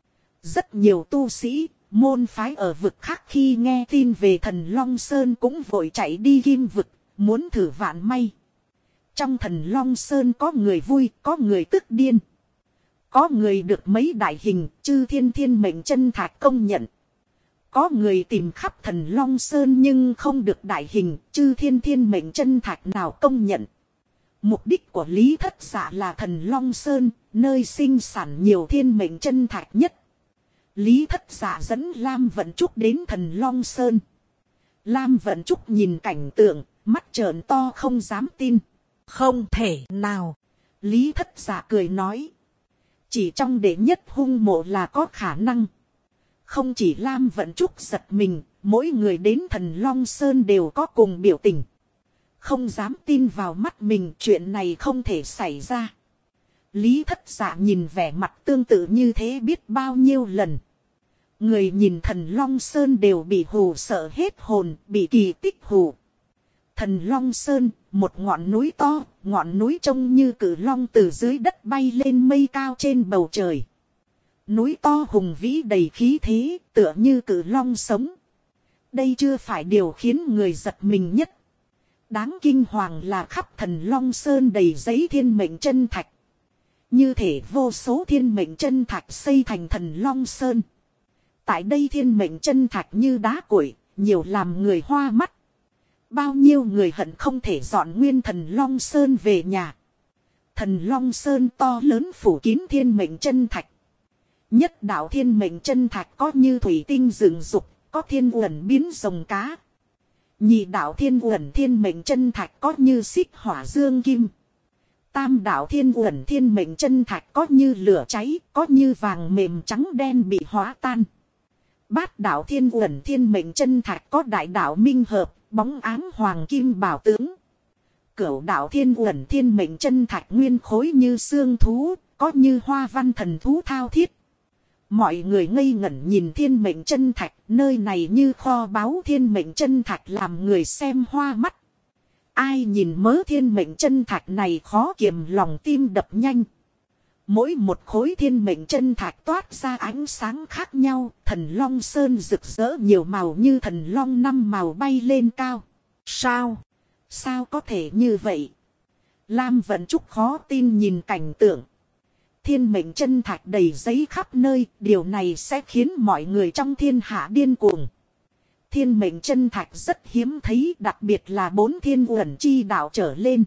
Rất nhiều tu sĩ, môn phái ở vực khác khi nghe tin về Thần Long Sơn cũng vội chạy đi kim vực, muốn thử vạn may. Trong Thần Long Sơn có người vui, có người tức điên. Có người được mấy đại hình, chư thiên thiên mệnh chân thạch công nhận. Có người tìm khắp Thần Long Sơn nhưng không được đại hình, chư thiên thiên mệnh chân thạch nào công nhận. Mục đích của Lý Thất Dạ là Thần Long Sơn, nơi sinh sản nhiều thiên mệnh chân thạch nhất. Lý Thất Dạ dẫn Lam Vận Trúc đến Thần Long Sơn. Lam Vận Trúc nhìn cảnh tượng, mắt trợn to không dám tin. Không thể nào. Lý Thất Dạ cười nói. Chỉ trong đệ nhất hung mộ là có khả năng. Không chỉ Lam Vận Trúc giật mình, mỗi người đến Thần Long Sơn đều có cùng biểu tình. Không dám tin vào mắt mình, chuyện này không thể xảy ra. Lý Thất Dạ nhìn vẻ mặt tương tự như thế biết bao nhiêu lần. Người nhìn Thần Long Sơn đều bị hù sợ hết hồn, bị kỳ tích hù. Thần Long Sơn, một ngọn núi to, ngọn núi trông như cử long từ dưới đất bay lên mây cao trên bầu trời. Núi to hùng vĩ đầy khí thế, tựa như cử long sống. Đây chưa phải điều khiến người giật mình nhất. Đáng kinh hoàng là khắp Thần Long Sơn đầy giấy thiên mệnh chân thạch. Như thể vô số thiên mệnh chân thạch xây thành Thần Long Sơn. Tại đây thiên mệnh chân thạch như đá cuội, nhiều làm người hoa mắt. Bao nhiêu người hận không thể dọn nguyên Thần Long Sơn về nhà. Thần Long Sơn to lớn phủ kín thiên mệnh chân thạch. Nhất đạo thiên mệnh chân thạch có như thủy tinh rừng rục, có thiên uẩn biến rồng cá. Nhị đạo thiên uẩn thiên mệnh chân thạch có như xích hỏa dương kim. Tam đạo thiên uẩn thiên mệnh chân thạch có như lửa cháy, có như vàng mềm trắng đen bị hóa tan. Bát đạo thiên uẩn thiên mệnh chân thạch có đại đạo minh hợp, bóng áng hoàng kim bảo tướng. Cửu đạo thiên uẩn thiên mệnh chân thạch nguyên khối như xương thú, có như hoa văn thần thú thao thiết. Mọi người ngây ngẩn nhìn thiên mệnh chân thạch, nơi này như kho báu thiên mệnh chân thạch làm người xem hoa mắt. Ai nhìn mớ thiên mệnh chân thạch này khó kiềm lòng tim đập nhanh. Mỗi một khối thiên mệnh chân thạch toát ra ánh sáng khác nhau, thần long sơn rực rỡ nhiều màu như thần long 5 màu bay lên cao. Sao? Sao có thể như vậy? Lam Vận Trúc khó tin nhìn cảnh tượng. Thiên mệnh chân thạch đầy giấy khắp nơi, điều này sẽ khiến mọi người trong thiên hạ điên cuồng. Thiên mệnh chân thạch rất hiếm thấy, đặc biệt là 4 thiên uẩn chi đạo trở lên.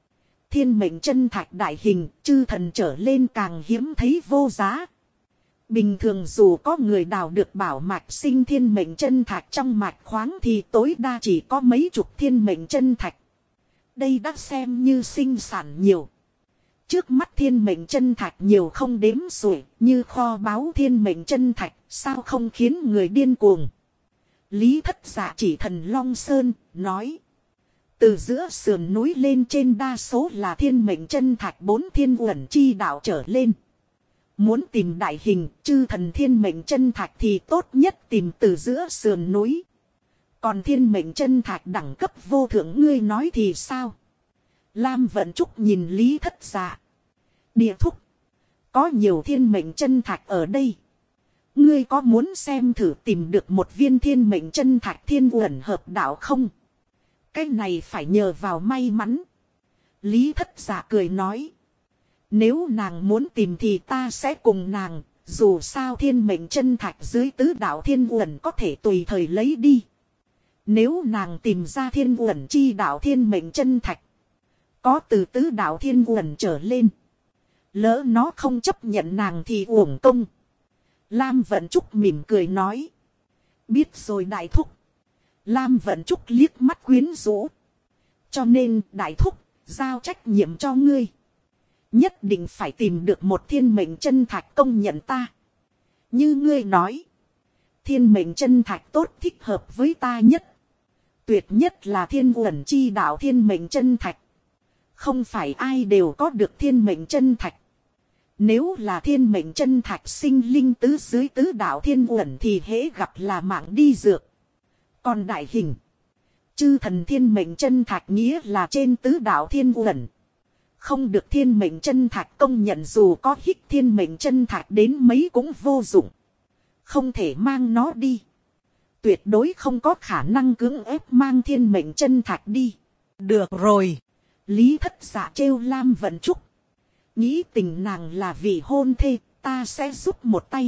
Thiên mệnh chân thạch đại hình, chư thần trở lên càng hiếm thấy vô giá. Bình thường dù có người đào được bảo mạch sinh thiên mệnh chân thạch trong mạch khoáng thì tối đa chỉ có mấy chục thiên mệnh chân thạch. Đây đã xem như sinh sản nhiều. Trước mắt thiên mệnh chân thạch nhiều không đếm xuể, như kho báu thiên mệnh chân thạch, sao không khiến người điên cuồng. Lý Thất Dạ chỉ thần Long Sơn, nói. Từ giữa sườn núi lên trên đa số là thiên mệnh chân thạch 4 thiên uẩn chi đạo trở lên. Muốn tìm đại hình chư thần thiên mệnh chân thạch thì tốt nhất tìm từ giữa sườn núi. Còn thiên mệnh chân thạch đẳng cấp vô thượng ngươi nói thì sao? Lam Vận Trúc nhìn Lý Thất Dạ. Địa thúc. Có nhiều thiên mệnh chân thạch ở đây. Ngươi có muốn xem thử tìm được một viên thiên mệnh chân thạch thiên uẩn hợp đạo không? Cái này phải nhờ vào may mắn. Lý Thất Dạ cười nói. Nếu nàng muốn tìm thì ta sẽ cùng nàng. Dù sao thiên mệnh chân thạch dưới tứ đạo thiên uẩn có thể tùy thời lấy đi. Nếu nàng tìm ra thiên uẩn chi đạo thiên mệnh chân thạch. Có từ tứ đạo thiên uẩn trở lên. Lỡ nó không chấp nhận nàng thì uổng công. Lam Vận Trúc mỉm cười nói. Biết rồi đại thúc. Lam Vận Trúc liếc mắt quyến rũ. Cho nên đại thúc, giao trách nhiệm cho ngươi. Nhất định phải tìm được một thiên mệnh chân thạch công nhận ta. Như ngươi nói. Thiên mệnh chân thạch tốt thích hợp với ta nhất. Tuyệt nhất là thiên uẩn chi đạo thiên mệnh chân thạch. Không phải ai đều có được thiên mệnh chân thạch. Nếu là thiên mệnh chân thạch sinh linh tứ dưới tứ đạo thiên uẩn thì hễ gặp là mạng đi dược. Còn đại hình. Chư thần thiên mệnh chân thạch nghĩa là trên tứ đạo thiên uẩn. Không được thiên mệnh chân thạch công nhận dù có hích thiên mệnh chân thạch đến mấy cũng vô dụng. Không thể mang nó đi. Tuyệt đối không có khả năng cưỡng ép mang thiên mệnh chân thạch đi. Được rồi. Lý Thất Dạ trêu Lam Vận Trúc. Nghĩ tình nàng là vị hôn thê, ta sẽ giúp một tay.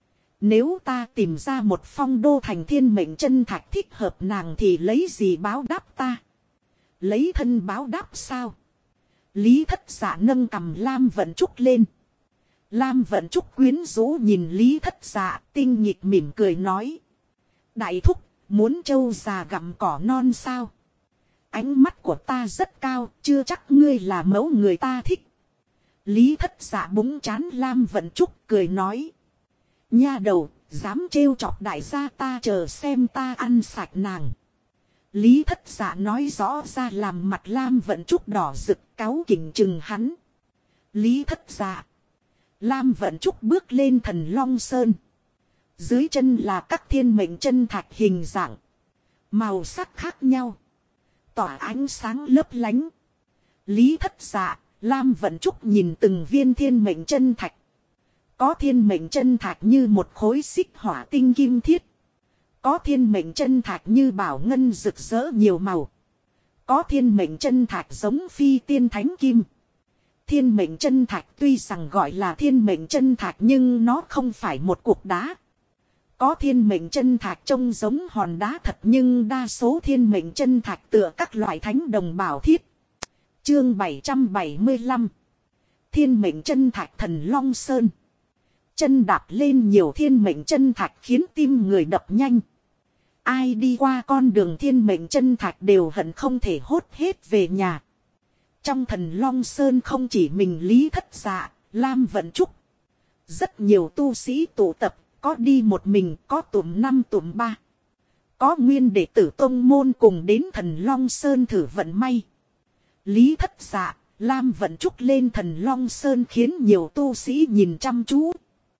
Nếu ta tìm ra một phong đô thành thiên mệnh chân thạch thích hợp nàng thì lấy gì báo đáp ta? Lấy thân báo đáp sao? Lý Thất Dạ nâng cầm Lam Vận Trúc lên. Lam Vận Trúc quyến rũ nhìn Lý Thất Dạ, tinh nghịch mỉm cười nói. Đại thúc, muốn trâu già gặm cỏ non sao? Ánh mắt của ta rất cao, chưa chắc ngươi là mẫu người ta thích. Lý Thất Dạ búng chán Lam Vận Trúc cười nói. Nha đầu, dám trêu chọc đại gia ta chờ xem ta ăn sạch nàng. Lý Thất Dạ nói rõ ra làm mặt Lam Vận Trúc đỏ rực cáu kỉnh chừng hắn. Lý Thất Dạ. Lam Vận Trúc bước lên thần Long Sơn. Dưới chân là các thiên mệnh chân thạch hình dạng. Màu sắc khác nhau. Tỏa ánh sáng lấp lánh. Lý Thất Dạ, Lam Vận Trúc nhìn từng viên thiên mệnh chân thạch. Có thiên mệnh chân thạch như một khối xích hỏa tinh kim thiết. Có thiên mệnh chân thạch như bảo ngân rực rỡ nhiều màu. Có thiên mệnh chân thạch giống phi tiên thánh kim. Thiên mệnh chân thạch tuy rằng gọi là thiên mệnh chân thạch nhưng nó không phải một cục đá. Có thiên mệnh chân thạch trông giống hòn đá thật nhưng đa số thiên mệnh chân thạch tựa các loại thánh đồng bảo thiết. Chương 775. Thiên mệnh chân thạch thần Long Sơn. Chân đạp lên nhiều thiên mệnh chân thạch khiến tim người đập nhanh. Ai đi qua con đường thiên mệnh chân thạch đều hận không thể hốt hết về nhà. Trong thần Long Sơn không chỉ mình Lý Thất Dạ, Lam Vận Trúc. Rất nhiều tu sĩ tụ tập, có đi một mình, có tụm 5 tụm 3. Có nguyên đệ tử tông môn cùng đến Thần Long Sơn thử vận may. Lý Thất Dạ, Lam Vận Trúc lên Thần Long Sơn khiến nhiều tu sĩ nhìn chăm chú.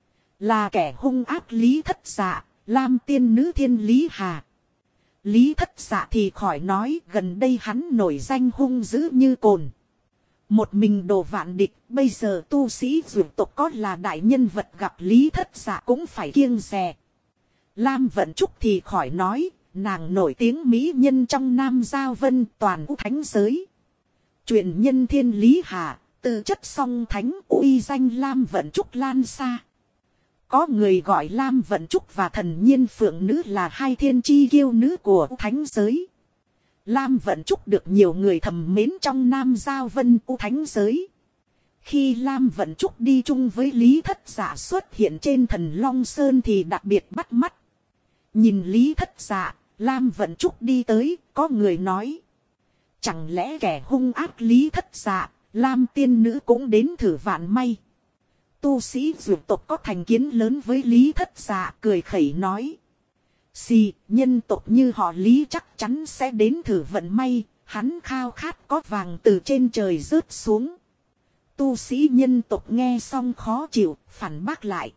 Là kẻ hung ác Lý Thất Dạ, Lam tiên nữ Thiên Lý Hà. Lý Thất Dạ thì khỏi nói, gần đây hắn nổi danh hung dữ như cồn. Một mình đổ vạn địch, bây giờ tu sĩ dược tộc có là đại nhân vật gặp Lý Thất Dạ cũng phải kiêng dè. Lam Vận Trúc thì khỏi nói, nàng nổi tiếng mỹ nhân trong Nam Giao Vân toàn thánh giới. Truyền nhân Thiên Lý Hà, tư chất song thánh, uy danh Lam Vận Trúc lan xa. Có người gọi Lam Vận Trúc và Thần Nhiên Phượng Nữ là hai thiên chi kiêu nữ của thánh giới. Lam Vận Trúc được nhiều người thầm mến trong Nam Giao Vân thánh giới. Khi Lam Vận Trúc đi chung với Lý Thất Dạ xuất hiện trên Thần Long Sơn thì đặc biệt bắt mắt. Nhìn Lý Thất Dạ, Lam Vận Trúc đi tới, có người nói. Chẳng lẽ kẻ hung ác Lý Thất Dạ, Lam tiên nữ cũng đến thử vạn may. Tu sĩ dược tộc có thành kiến lớn với Lý Thất Dạ cười khẩy nói. Xì, nhân tộc như họ Lý chắc chắn sẽ đến thử vận may, hắn khao khát có vàng từ trên trời rớt xuống. Tu sĩ nhân tộc nghe xong khó chịu, phản bác lại.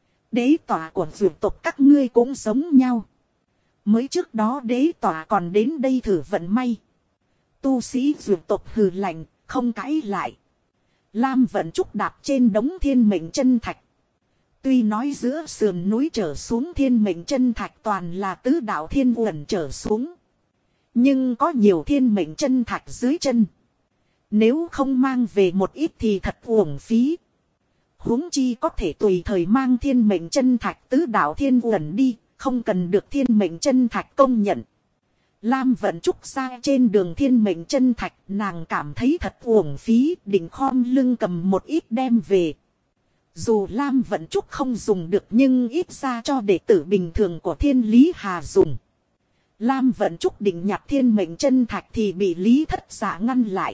Đế tọa của dược tộc các ngươi cũng giống nhau. Mới trước đó đế tọa còn đến đây thử vận may. Tu sĩ dược tộc hừ lạnh, không cãi lại. Lam Vận Trúc đạp trên đống thiên mệnh chân thạch. Tuy nói giữa sườn núi trở xuống thiên mệnh chân thạch toàn là tứ đạo thiên uẩn trở xuống. Nhưng có nhiều thiên mệnh chân thạch dưới chân. Nếu không mang về một ít thì thật uổng phí. Huống chi có thể tùy thời mang thiên mệnh chân thạch tứ đạo thiên uẩn đi, không cần được thiên mệnh chân thạch công nhận. Lam Vận Trúc ra trên đường thiên mệnh chân thạch, nàng cảm thấy thật uổng phí, định khom lưng cầm một ít đem về. Dù Lam Vận Trúc không dùng được nhưng ít ra cho đệ tử bình thường của Thiên Lý Hà dùng. Lam Vận Trúc định nhặt thiên mệnh chân thạch thì bị Lý Thất Dạ ngăn lại.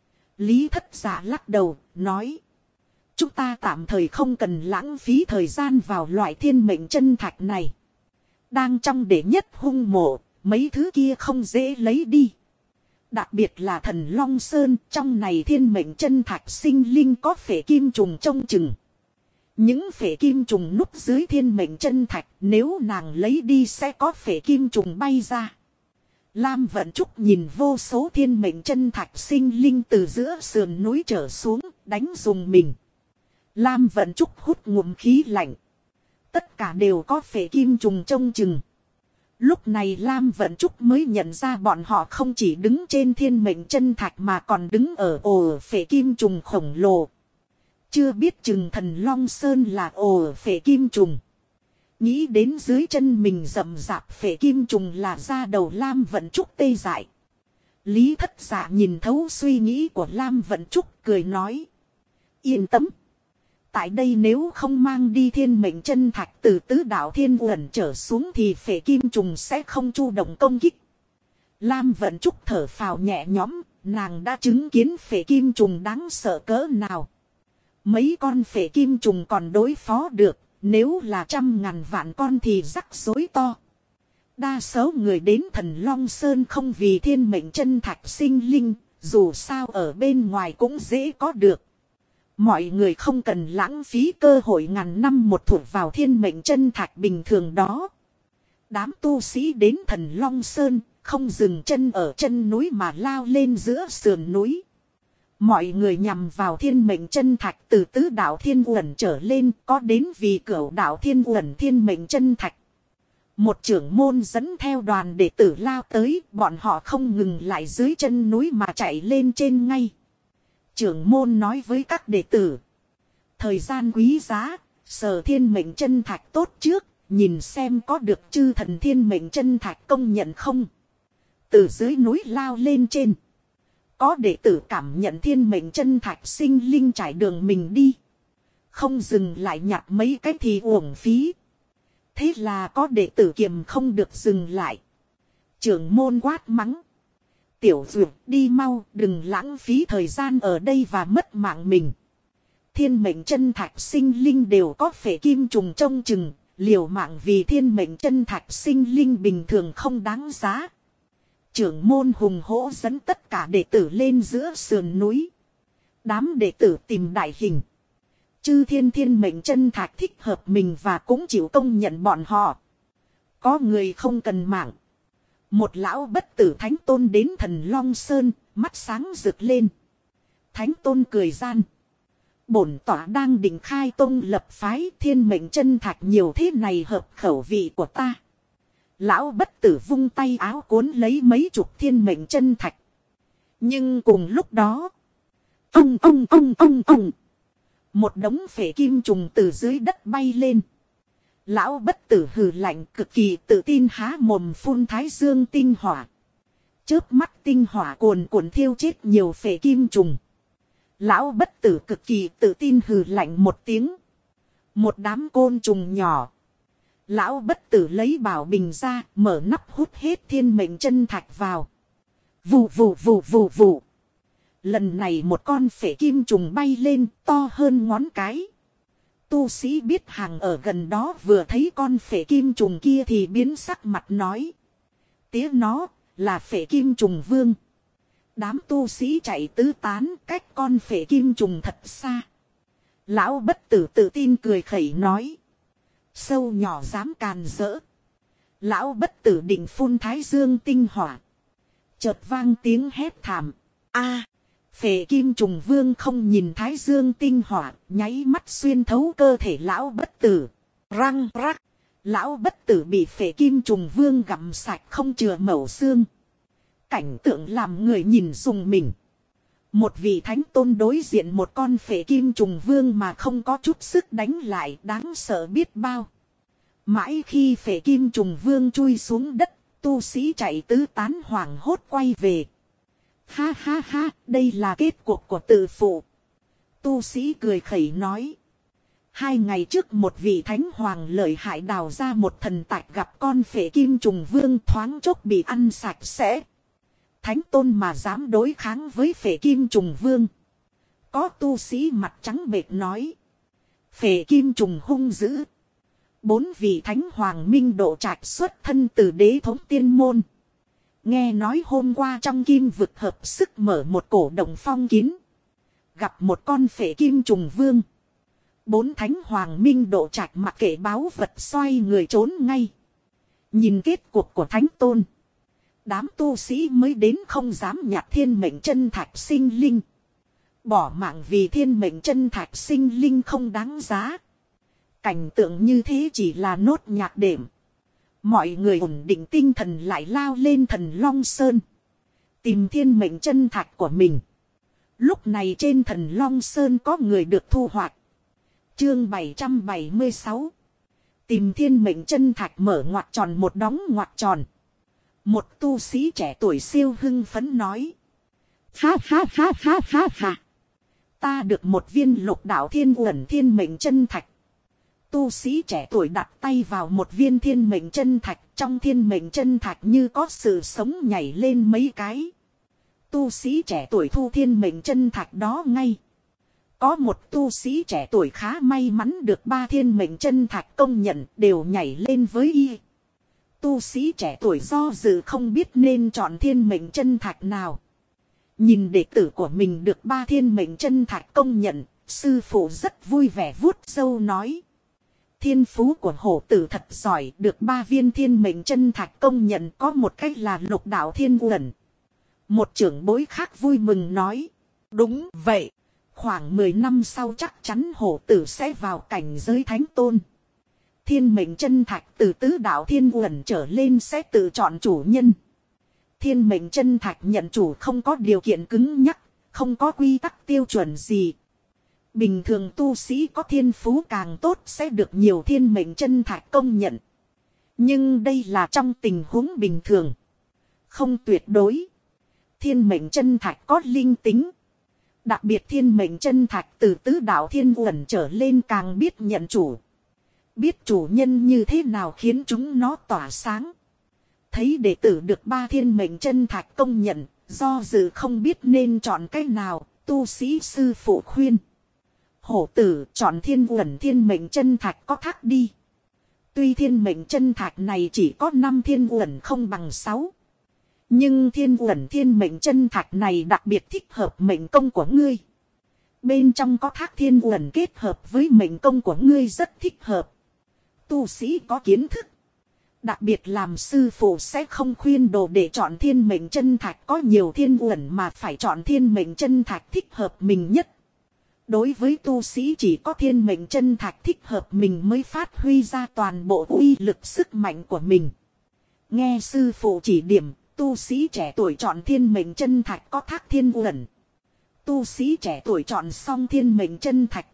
Lý Thất Dạ lắc đầu, nói. Chúng ta tạm thời không cần lãng phí thời gian vào loại thiên mệnh chân thạch này. Đang trong đệ nhất hung mộ, mấy thứ kia không dễ lấy đi. Đặc biệt là Thần Long Sơn, trong này thiên mệnh chân thạch sinh linh có phệ kim trùng trông chừng. Những phệ kim trùng núp dưới thiên mệnh chân thạch, nếu nàng lấy đi sẽ có phệ kim trùng bay ra. Lam Vận Trúc nhìn vô số thiên mệnh chân thạch sinh linh từ giữa sườn núi trở xuống, đánh dùng mình. Lam Vận Trúc hút ngụm khí lạnh. Tất cả đều có phệ kim trùng trông chừng. Lúc này Lam Vận Trúc mới nhận ra bọn họ không chỉ đứng trên thiên mệnh chân thạch mà còn đứng ở ổ phệ kim trùng khổng lồ. Chưa biết chừng Thần Long Sơn là ổ phệ kim trùng. Nghĩ đến dưới chân mình rậm rạp phệ kim trùng là da đầu Lam Vận Trúc tê dại. Lý Thất Dạ nhìn thấu suy nghĩ của Lam Vận Trúc cười nói. Yên tâm. Tại đây nếu không mang đi thiên mệnh chân thạch từ tứ đạo thiên uẩn trở xuống thì phệ kim trùng sẽ không chu động công kích. Lam Vận Trúc thở phào nhẹ nhõm, nàng đã chứng kiến phệ kim trùng đáng sợ cỡ nào. Mấy con phệ kim trùng còn đối phó được, nếu là 100.000 vạn con thì rắc rối to. Đa số người đến Thần Long Sơn không vì thiên mệnh chân thạch sinh linh, dù sao ở bên ngoài cũng dễ có được. Mọi người không cần lãng phí cơ hội ngàn năm một thủa vào thiên mệnh chân thạch bình thường đó. Đám tu sĩ đến Thần Long Sơn, không dừng chân ở chân núi mà lao lên giữa sườn núi. Mọi người nhằm vào thiên mệnh chân thạch từ tứ đạo thiên uẩn trở lên, có đến vì cửu đạo thiên uẩn thiên mệnh chân thạch. Một trưởng môn dẫn theo đoàn đệ tử lao tới, bọn họ không ngừng lại dưới chân núi mà chạy lên trên ngay. Trưởng môn nói với các đệ tử. Thời gian quý giá, sờ thiên mệnh chân thạch tốt trước, nhìn xem có được chư thần thiên mệnh chân thạch công nhận không. Từ dưới núi lao lên trên. Có đệ tử cảm nhận thiên mệnh chân thạch sinh linh trải đường mình đi. Không dừng lại nhặt mấy cái thì uổng phí. Thế là có đệ tử kiềm không được dừng lại. Trưởng môn quát mắng. Tiểu dược đi mau, đừng lãng phí thời gian ở đây và mất mạng mình. Thiên mệnh chân thạch sinh linh đều có phệ kim trùng trông chừng, liều mạng vì thiên mệnh chân thạch sinh linh bình thường không đáng giá. Trưởng môn hùng hổ dẫn tất cả đệ tử lên giữa sườn núi. Đám đệ tử tìm đại hình. Chư thiên mệnh chân thạch thích hợp mình và cũng chịu công nhận bọn họ. Có người không cần mạng. Một lão bất tử thánh tôn đến Thần Long Sơn, mắt sáng rực lên. Thánh tôn cười gian. Bổn tỏa đang định khai tông lập phái, thiên mệnh chân thạch nhiều thế này hợp khẩu vị của ta. Lão bất tử vung tay áo cuốn lấy mấy chục thiên mệnh chân thạch. Nhưng cùng lúc đó, ông. Một đống phệ kim trùng từ dưới đất bay lên. Lão bất tử hừ lạnh, cực kỳ tự tin há mồm phun thái dương tinh hỏa. Chớp mắt tinh hỏa cuồn cuộn thiêu chết nhiều phệ kim trùng. Lão bất tử cực kỳ tự tin hừ lạnh một tiếng. Một đám côn trùng nhỏ. Lão bất tử lấy bảo bình ra, mở nắp hút hết thiên mệnh chân thạch vào. Vù. Lần này một con phệ kim trùng bay lên, to hơn ngón cái. Tu sĩ biết hàng ở gần đó vừa thấy con phệ kim trùng kia thì biến sắc mặt nói. Tía nó, là phệ kim trùng vương. Đám tu sĩ chạy tứ tán, cách con phệ kim trùng thật xa. Lão bất tử tự tin cười khẩy nói. Sâu nhỏ dám càn rỡ. Lão bất tử định phun thái dương tinh hỏa. Chợt vang tiếng hét thảm. A! Phệ kim trùng vương không nhìn thái dương tinh hỏa, nháy mắt xuyên thấu cơ thể lão bất tử. Răng rắc. Lão bất tử bị phệ kim trùng vương gặm sạch không chừa mẩu xương. Cảnh tượng làm người nhìn rùng mình. Một vị thánh tôn đối diện một con phệ kim trùng vương mà không có chút sức đánh lại, đáng sợ biết bao. Mãi khi phệ kim trùng vương chui xuống đất, tu sĩ chạy tứ tán hoảng hốt quay về. Ha, đây là kết cục của tự phụ. Tu sĩ cười khẩy nói. 2 ngày trước một vị thánh hoàng lợi hại đào ra một thần tạch gặp con phệ kim trùng vương thoáng chốc bị ăn sạch sẽ. Thánh tôn mà dám đối kháng với phệ kim trùng vương. Có tu sĩ mặt trắng bệch nói. Phệ kim trùng hung dữ. 4 vị thánh hoàng minh độ trạch xuất thân từ đế thống tiên môn. Nghe nói hôm qua trong kim vực hợp sức mở một cổ động phong kín. Gặp một con phệ kim trùng vương. 4 thánh hoàng minh độ trạch mặc kệ báu vật xoay người trốn ngay. Nhìn kết cuộc của thánh tôn. Đám tu sĩ mới đến không dám nhặt thiên mệnh chân thạch sinh linh. Bỏ mạng vì thiên mệnh chân thạch sinh linh không đáng giá. Cảnh tượng như thế chỉ là nốt nhạc đệm. Mọi người ổn định tinh thần lại lao lên Thần Long Sơn. Tìm thiên mệnh chân thạch của mình. Lúc này trên Thần Long Sơn có người được thu hoạch. Chương 776. Tìm thiên mệnh chân thạch mở ngoặc tròn một đóng ngoặc tròn. Một tu sĩ trẻ tuổi siêu hưng phấn nói. Ha. Ta được một viên lục đạo thiên uẩn thiên mệnh chân thạch. Tu sĩ trẻ tuổi đặt tay vào một viên thiên mệnh chân thạch. Trong thiên mệnh chân thạch như có sự sống nhảy lên mấy cái. Tu sĩ trẻ tuổi thu thiên mệnh chân thạch đó ngay. Có một tu sĩ trẻ tuổi khá may mắn được 3 thiên mệnh chân thạch công nhận đều nhảy lên với y. Tu sĩ trẻ tuổi do dự không biết nên chọn thiên mệnh chân thạch nào. Nhìn đệ tử của mình được 3 thiên mệnh chân thạch công nhận, sư phụ rất vui vẻ vuốt râu nói. Thiên phú của hổ tử thật giỏi, được 3 viên thiên mệnh chân thạch công nhận, có một cách là lục đạo thiên uẩn. Một trưởng bối khác vui mừng nói. Đúng vậy, khoảng 10 năm sau chắc chắn hổ tử sẽ vào cảnh giới thánh tôn. Thiên mệnh chân thạch từ tứ đạo thiên uẩn trở lên sẽ tự chọn chủ nhân. Thiên mệnh chân thạch nhận chủ không có điều kiện cứng nhắc, không có quy tắc tiêu chuẩn gì. Bình thường tu sĩ có thiên phú càng tốt sẽ được nhiều thiên mệnh chân thạch công nhận. Nhưng đây là trong tình huống bình thường. Không tuyệt đối. Thiên mệnh chân thạch có linh tính. Đặc biệt thiên mệnh chân thạch từ tứ đạo thiên uẩn trở lên càng biết nhận chủ. Biết chủ nhân như thế nào khiến chúng nó tỏa sáng. Thấy đệ tử được 3 thiên mệnh chân thạch công nhận, do dự không biết nên chọn cách nào, tu sĩ sư phụ khuyên. Hổ tử chọn thiên uẩn thiên mệnh chân thạch có thắc đi. Tuy thiên mệnh chân thạch này chỉ có 5 thiên uẩn không bằng 6. Nhưng thiên uẩn thiên mệnh chân thạch này đặc biệt thích hợp mệnh công của ngươi. Bên trong có thác thiên uẩn kết hợp với mệnh công của ngươi rất thích hợp. Tu sĩ có kiến thức, đặc biệt làm sư phụ sẽ không khuyên đồ để chọn thiên mệnh chân thạch có nhiều thiên uẩn mà phải chọn thiên mệnh chân thạch thích hợp mình nhất. Đối với tu sĩ chỉ có thiên mệnh chân thạch thích hợp mình mới phát huy ra toàn bộ uy lực sức mạnh của mình. Nghe sư phụ chỉ điểm, tu sĩ trẻ tuổi chọn thiên mệnh chân thạch có thác thiên uẩn. Tu sĩ trẻ tuổi chọn xong thiên mệnh chân thạch.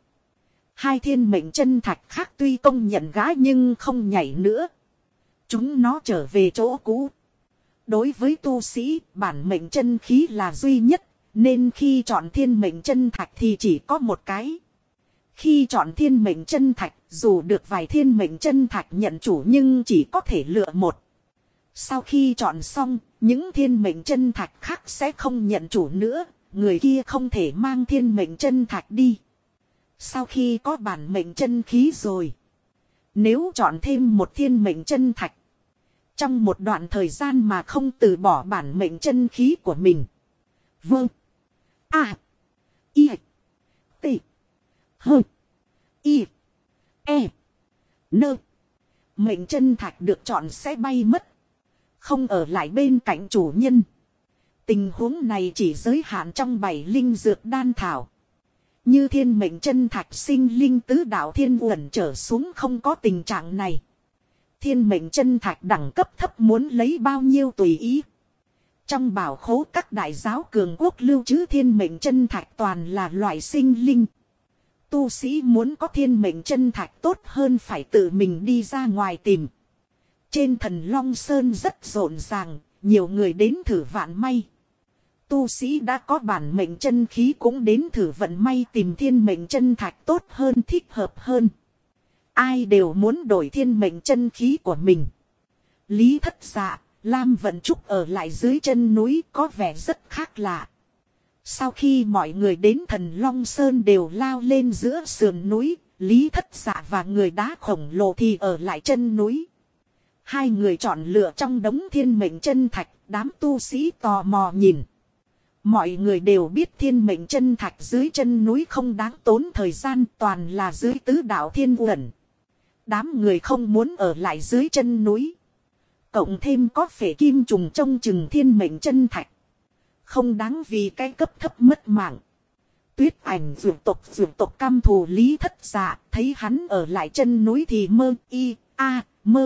2 thiên mệnh chân thạch khác tuy công nhận gái nhưng không nhảy nữa. Chúng nó trở về chỗ cũ. Đối với tu sĩ, bản mệnh chân khí là duy nhất, nên khi chọn thiên mệnh chân thạch thì chỉ có một cái. Khi chọn thiên mệnh chân thạch, dù được vài thiên mệnh chân thạch nhận chủ nhưng chỉ có thể lựa một. Sau khi chọn xong, những thiên mệnh chân thạch khác sẽ không nhận chủ nữa, người kia không thể mang thiên mệnh chân thạch đi. Sau khi có bản mệnh chân khí rồi, nếu chọn thêm một thiên mệnh chân thạch, trong một đoạn thời gian mà không từ bỏ bản mệnh chân khí của mình. Vâng. A. I. T. H. I. E. N. Mệnh chân thạch được chọn sẽ bay mất, không ở lại bên cạnh chủ nhân. Tình huống này chỉ giới hạn trong 7 linh dược đan thảo. Như thiên mệnh chân thạch sinh linh tứ đạo thiên uẩn trở xuống không có tình trạng này. Thiên mệnh chân thạch đẳng cấp thấp muốn lấy bao nhiêu tùy ý. Trong bảo khố các đại giáo cường quốc lưu trữ thiên mệnh chân thạch toàn là loại sinh linh. Tu sĩ muốn có thiên mệnh chân thạch tốt hơn phải tự mình đi ra ngoài tìm. Trên Thần Long Sơn rất rộn ràng, nhiều người đến thử vạn may. Tu sĩ đã có bản mệnh chân khí cũng đến thử vận may tìm thiên mệnh chân thạch tốt hơn thích hợp hơn. Ai đều muốn đổi thiên mệnh chân khí của mình. Lý Thất Dạ, Lam Vận Trúc ở lại dưới chân núi có vẻ rất khác lạ. Sau khi mọi người đến Thần Long Sơn đều lao lên giữa sườn núi, Lý Thất Dạ và người đá khổng lồ thì ở lại chân núi. 2 người chọn lựa trong đống thiên mệnh chân thạch, đám tu sĩ tò mò nhìn. Mọi người đều biết thiên mệnh chân thạch dưới chân núi không đáng tốn thời gian, toàn là dưới tứ đạo thiên uẩn. Đám người không muốn ở lại dưới chân núi. Cộng thêm có phệ kim trùng trông chừng thiên mệnh chân thạch. Không đáng vì cái cấp thấp mất mạng. Tuyết Ảnh dược tộc căm thù Lý Thất Dạ, thấy hắn ở lại chân núi thì mơ y a.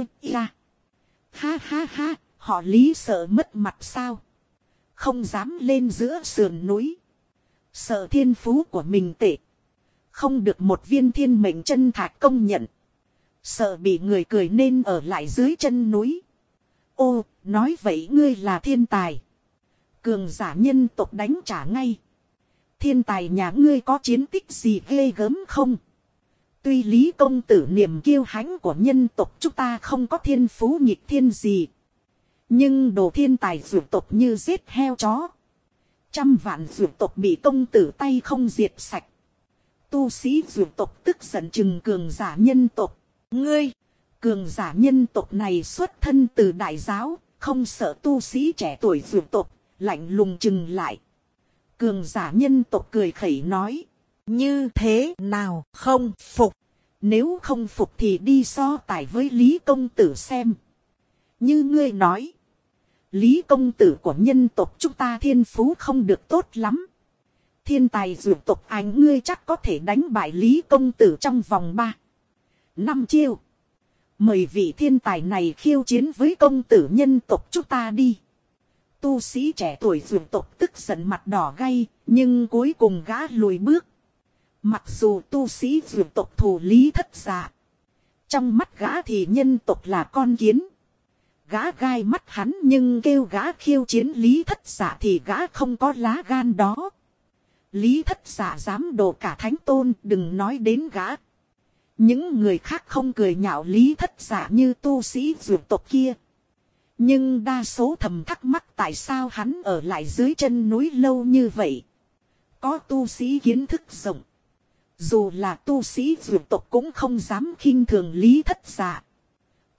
Ha ha ha, họ Lý sợ mất mặt sao? Không dám lên giữa sườn núi. Sợ thiên phú của mình tệ. Không được một viên thiên mệnh chân thạch công nhận. Sợ bị người cười nên ở lại dưới chân núi. Ô, nói vậy ngươi là thiên tài. Cường giả nhân tộc đánh trả ngay. Thiên tài nhà ngươi có chiến tích gì ghê gớm không? Tuy Lý công tử niềm kiêu hãnh của nhân tộc chúng ta không có thiên phú nghịch thiên gì. Nhưng đồ thiên tài dược tộc như giết heo chó. 100 vạn dược tộc bị công tử tay không diệt sạch. Tu sĩ dược tộc tức giận chừng cường giả nhân tộc. Ngươi, cường giả nhân tộc này xuất thân từ đại giáo, không sợ tu sĩ trẻ tuổi dược tộc, lạnh lùng chừng lại. Cường giả nhân tộc cười khẩy nói. Như thế nào không phục? Nếu không phục thì đi so tài với Lý công tử xem. Như ngươi nói. Lý công tử của nhân tộc chúng ta thiên phú không được tốt lắm. Thiên tài dược tộc anh ngươi chắc có thể đánh bại Lý công tử trong vòng 3-5 chiêu. Mời vị thiên tài này khiêu chiến với công tử nhân tộc chúng ta đi. Tu sĩ trẻ tuổi dược tộc tức giận mặt đỏ gay, nhưng cuối cùng gã lùi bước. Mặc dù tu sĩ dược tộc thù Lý Thất Dạ, trong mắt gã thì nhân tộc là con kiến. Gã gai mắt hắn nhưng kêu gã khiêu chiến Lý Thất Dạ thì gã không có lá gan đó. Lý Thất Dạ dám đổ cả thánh tôn, đừng nói đến gã. Những người khác không cười nhạo Lý Thất Dạ như tu sĩ dược tộc kia. Nhưng đa số thầm thắc mắc tại sao hắn ở lại dưới chân núi lâu như vậy. Có tu sĩ kiến thức rộng. Dù là tu sĩ dược tộc cũng không dám khinh thường Lý Thất Dạ.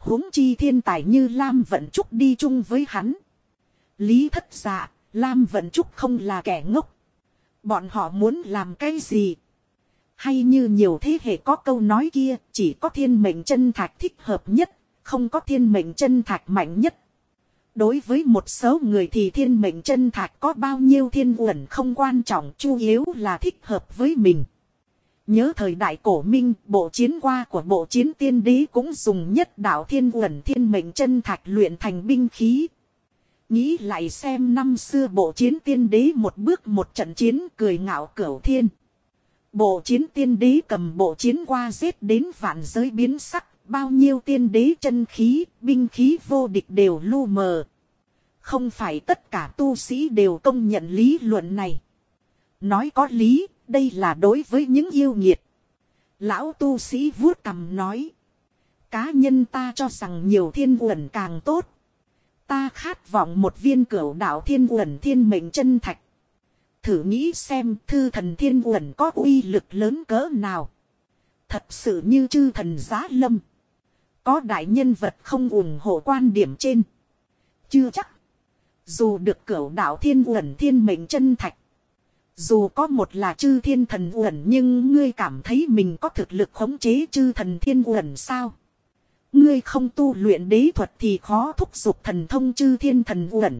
Huống chi thiên tài như Lam Vận Trúc đi chung với hắn. Lý Thất Dạ, Lam Vận Trúc không là kẻ ngốc. Bọn họ muốn làm cái gì? Hay như nhiều thế hệ có câu nói kia, chỉ có thiên mệnh chân thạch thích hợp nhất, không có thiên mệnh chân thạch mạnh nhất. Đối với một số người thì thiên mệnh chân thạch có bao nhiêu thiên uẩn không quan trọng, chủ yếu là thích hợp với mình. Nhớ thời đại cổ Minh, bộ chiến qua của bộ chiến tiên đế cũng dùng nhất đạo thiên uẩn thiên mệnh chân thạch luyện thành binh khí. Nghĩ lại xem năm xưa bộ chiến tiên đế một bước một trận chiến cười ngạo cửu thiên. Bộ chiến tiên đế cầm bộ chiến qua giết đến vạn giới biến sắc, bao nhiêu tiên đế chân khí, binh khí vô địch đều lu mờ. Không phải tất cả tu sĩ đều công nhận lý luận này. Nói có lý, đây là đối với những yêu nghiệt. Lão tu sĩ vuốt cằm nói. Cá nhân ta cho rằng nhiều thiên uẩn càng tốt. Ta khát vọng một viên cửu đạo thiên uẩn thiên mệnh chân thạch. Thử nghĩ xem thư thần thiên uẩn có uy lực lớn cỡ nào. Thật sự như chư thần giá lâm. Có đại nhân vật không ủng hộ quan điểm trên. Chưa chắc. Dù được cửu đạo thiên uẩn thiên mệnh chân thạch. Dù có một là chư thiên thần uẩn, nhưng ngươi cảm thấy mình có thực lực khống chế chư thần thiên uẩn sao? Ngươi không tu luyện đế thuật thì khó thúc giục thần thông chư thiên thần uẩn.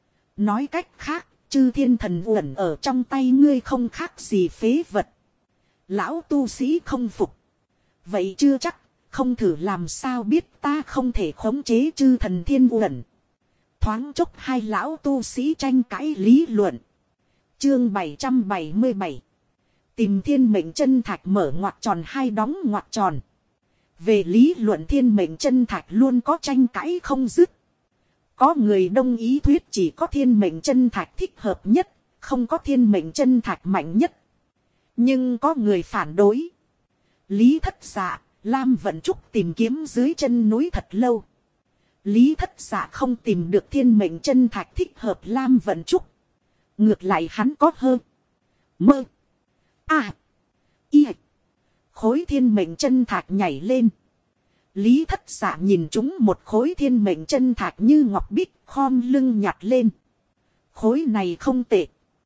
Nói cách khác, chư thiên thần uẩn ở trong tay ngươi không khác gì phế vật. Lão tu sĩ không phục. Vậy chưa chắc, không thử làm sao biết ta không thể khống chế chư thần thiên uẩn. Thoáng chốc hai lão tu sĩ tranh cãi lý luận. Chương 777. Tìm thiên mệnh chân thạch mở ngoặc tròn hai đóng ngoặc tròn. Về lý luận thiên mệnh chân thạch luôn có tranh cãi không dứt. Có người đồng ý thuyết chỉ có thiên mệnh chân thạch thích hợp nhất, không có thiên mệnh chân thạch mạnh nhất. Nhưng có người phản đối. Lý Thất Dạ, Lam Vận Trúc tìm kiếm dưới chân núi thật lâu. Lý Thất Dạ không tìm được thiên mệnh chân thạch thích hợp Lam Vận Trúc. Ngược lại hắn có hơn. Mơ. Khối thiên mệnh chân thạch nhảy lên. Lý Thất Dạ nhìn chúng một khối thiên mệnh chân thạch như ngọc bích, khom lưng nhặt lên. Khối này không tệ.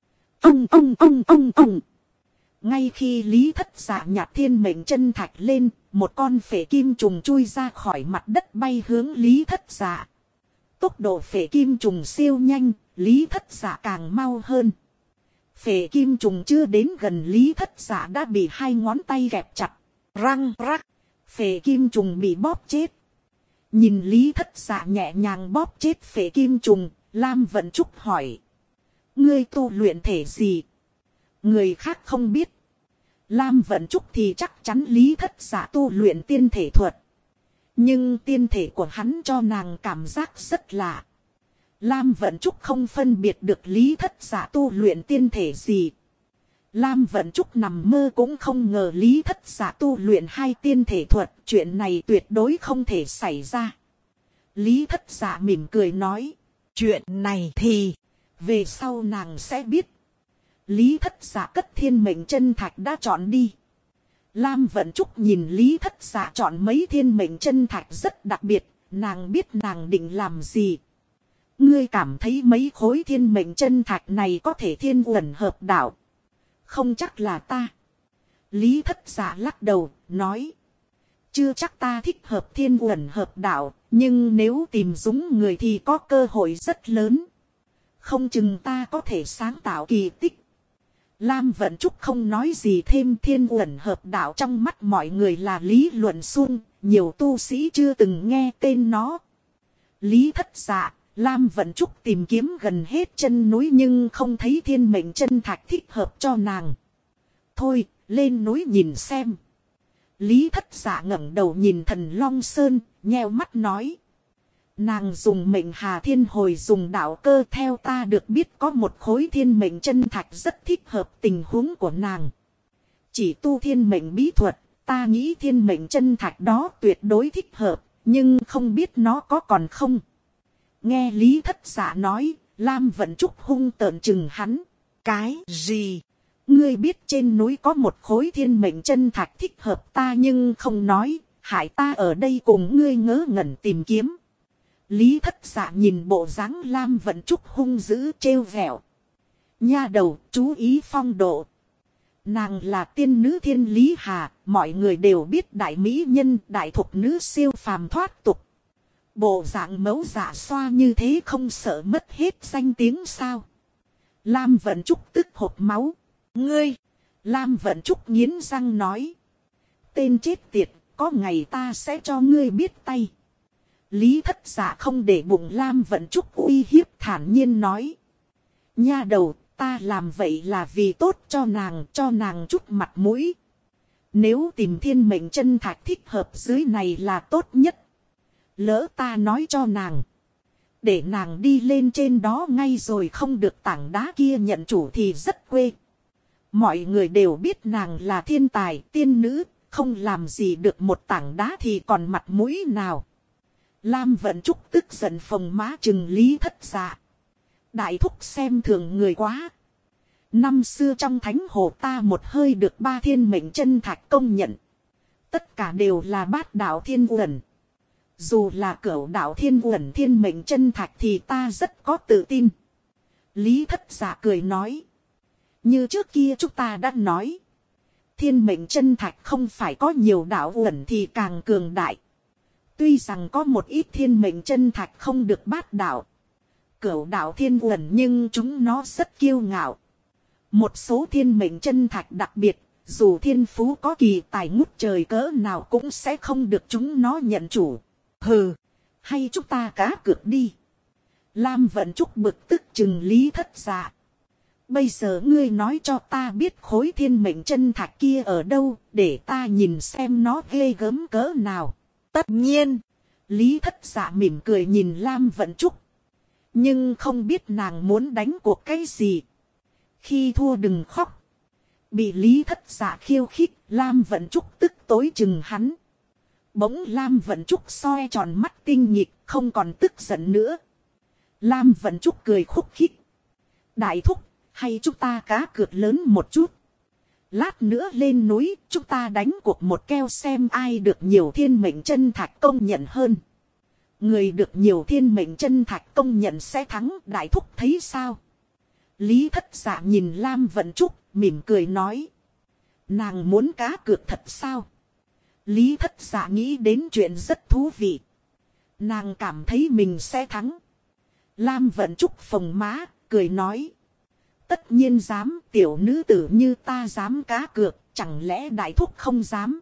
Ông. Ngay khi Lý Thất Dạ nhặt thiên mệnh chân thạch lên, một con phệ kim trùng chui ra khỏi mặt đất bay hướng Lý Thất Dạ. Tốc độ phệ kim trùng siêu nhanh, Lý Thất Dạ càng mau hơn. Phệ kim trùng chưa đến gần Lý Thất Dạ đã bị hai ngón tay kẹp chặt. Răng rắc. Phệ kim trùng bị bóp chết. Nhìn Lý Thất Dạ nhẹ nhàng bóp chết phệ kim trùng, Lam Vận Trúc hỏi. Ngươi tu luyện thể gì? Người khác không biết. Lam Vận Trúc thì chắc chắn Lý Thất Dạ tu luyện tiên thể thuật. Nhưng tiên thể của hắn cho nàng cảm giác rất lạ. Lam Vận Trúc không phân biệt được Lý Thất Dạ tu luyện tiên thể gì. Lam Vận Trúc nằm mơ cũng không ngờ Lý Thất Dạ tu luyện hai tiên thể thuật. Chuyện này tuyệt đối không thể xảy ra. Lý Thất Dạ mỉm cười nói. Chuyện này thì về sau nàng sẽ biết. Lý Thất Dạ cất thiên mệnh chân thạch đã chọn đi. Lam Vận Trúc nhìn Lý Thất Dạ chọn mấy thiên mệnh chân thạch rất đặc biệt. Nàng biết nàng định làm gì. Ngươi cảm thấy mấy khối thiên mệnh chân thạch này có thể thiên uẩn hợp đạo? Không chắc là ta. Lý Thất Dạ lắc đầu, nói. Chưa chắc ta thích hợp thiên uẩn hợp đạo, nhưng nếu tìm đúng người thì có cơ hội rất lớn. Không chừng ta có thể sáng tạo kỳ tích. Lam Vận Trúc không nói gì thêm, thiên uẩn hợp đạo trong mắt mọi người là lý luận suông, nhiều tu sĩ chưa từng nghe tên nó. Lý Thất Dạ, Lam Vận Trúc tìm kiếm gần hết chân núi nhưng không thấy thiên mệnh chân thạch thích hợp cho nàng. Thôi, lên núi nhìn xem. Lý Thất Dạ ngẩng đầu nhìn Thần Long Sơn, nheo mắt nói. Nàng dùng mệnh Hà Thiên Hồi dùng đạo cơ, theo ta được biết có một khối thiên mệnh chân thạch rất thích hợp tình huống của nàng. Chỉ tu thiên mệnh bí thuật, ta nghĩ thiên mệnh chân thạch đó tuyệt đối thích hợp, nhưng không biết nó có còn không. Nghe Lý Thất Dạ nói, Lam Vận Trúc hung tợn chừng hắn. Cái gì? Ngươi biết trên núi có một khối thiên mệnh chân thạch thích hợp ta nhưng không nói, hại ta ở đây cùng ngươi ngớ ngẩn tìm kiếm. Lý Thất Dạ nhìn bộ dáng Lam Vận Trúc hung dữ trêu vẹo. Nha đầu, chú ý phong độ. Nàng là tiên nữ Thiên Lý Hà, mọi người đều biết đại mỹ nhân, đại thục nữ siêu phàm thoát tục. Bộ dạng mẫu dạ xoa như thế không sợ mất hết danh tiếng sao? Lam Vận Trúc tức hộc máu. Ngươi! Lam Vận Trúc nghiến răng nói. Tên chết tiệt, có ngày ta sẽ cho ngươi biết tay. Lý Thất Dạ không để bụng Lam Vận Trúc uy hiếp, thản nhiên nói. Nha đầu, ta làm vậy là vì tốt cho nàng chút mặt mũi. Nếu tìm thiên mệnh chân thạch thích hợp dưới này là tốt nhất. Lỡ ta nói cho nàng, để nàng đi lên trên đó ngay rồi không được tảng đá kia nhận chủ thì rất quê. Mọi người đều biết nàng là thiên tài tiên nữ, không làm gì được một tảng đá thì còn mặt mũi nào. Lam Vận Trúc tức giận phồng má chừng Lý Thất Dạ. Đại thúc xem thường người quá. Năm xưa trong thánh hồ ta một hơi được 3 thiên mệnh chân thạch công nhận. Tất cả đều là bát đạo thiên uẩn. Dù là cửu đạo thiên uẩn thiên mệnh chân thạch thì ta rất có tự tin. Lý Thất Dạ cười nói. Như trước kia chúng ta đã nói. Thiên mệnh chân thạch không phải có nhiều đạo uẩn thì càng cường đại. Tuy rằng có một ít thiên mệnh chân thạch không được bát đạo, cửu đạo thiên uẩn, nhưng chúng nó rất kiêu ngạo. Một số thiên mệnh chân thạch đặc biệt, dù thiên phú có kỳ tài ngút trời cỡ nào cũng sẽ không được chúng nó nhận chủ. Hừ, hay chúng ta cá cược đi. Lam Vận Trúc bực tức chừng Lý Thất Dạ. Bây giờ ngươi nói cho ta biết khối thiên mệnh chân thạch kia ở đâu, để ta nhìn xem nó ghê gớm cỡ nào. Tất nhiên, Lý Thất Dạ mỉm cười nhìn Lam Vận Trúc. Nhưng không biết nàng muốn đánh cuộc cái gì. Khi thua đừng khóc. Bị Lý Thất Dạ khiêu khích, Lam Vận Trúc tức tối chừng hắn. Bỗng Lam Vận Trúc soi tròn mắt tinh nhịp, không còn tức giận nữa. Lam Vận Trúc cười khúc khích. Đại thúc, hay chúng ta cá cược lớn một chút. Lát nữa lên núi, chúng ta đánh cuộc một keo xem ai được nhiều thiên mệnh chân thạch công nhận hơn. Người được nhiều thiên mệnh chân thạch công nhận sẽ thắng, đại thúc thấy sao? Lý Thất Dạ nhìn Lam Vận Trúc, mỉm cười nói. Nàng muốn cá cược thật sao? Lý Thất Dạ nghĩ đến chuyện rất thú vị. Nàng cảm thấy mình sẽ thắng. Lam Vận Trúc phồng má, cười nói. Tất nhiên dám, tiểu nữ tử như ta dám cá cược, chẳng lẽ đại thúc không dám?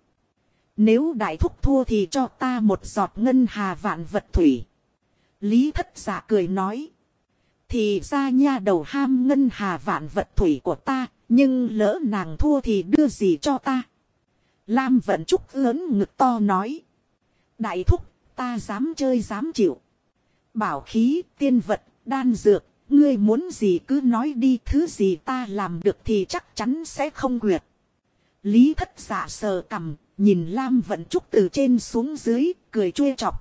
Nếu đại thúc thua thì cho ta một giọt ngân hà vạn vật thủy. Lý Thất Dạ cười nói. Thì ra nha đầu ham ngân hà vạn vật thủy của ta, nhưng lỡ nàng thua thì đưa gì cho ta? Lam Vận Trúc lớn ngực to nói. Đại thúc, ta dám chơi dám chịu. Bảo khí, tiên vật, đan dược, ngươi muốn gì cứ nói đi, thứ gì ta làm được thì chắc chắn sẽ không quyệt. Lý Thất Dạ sờ cằm, nhìn Lam Vận Trúc từ trên xuống dưới, cười chua chọc.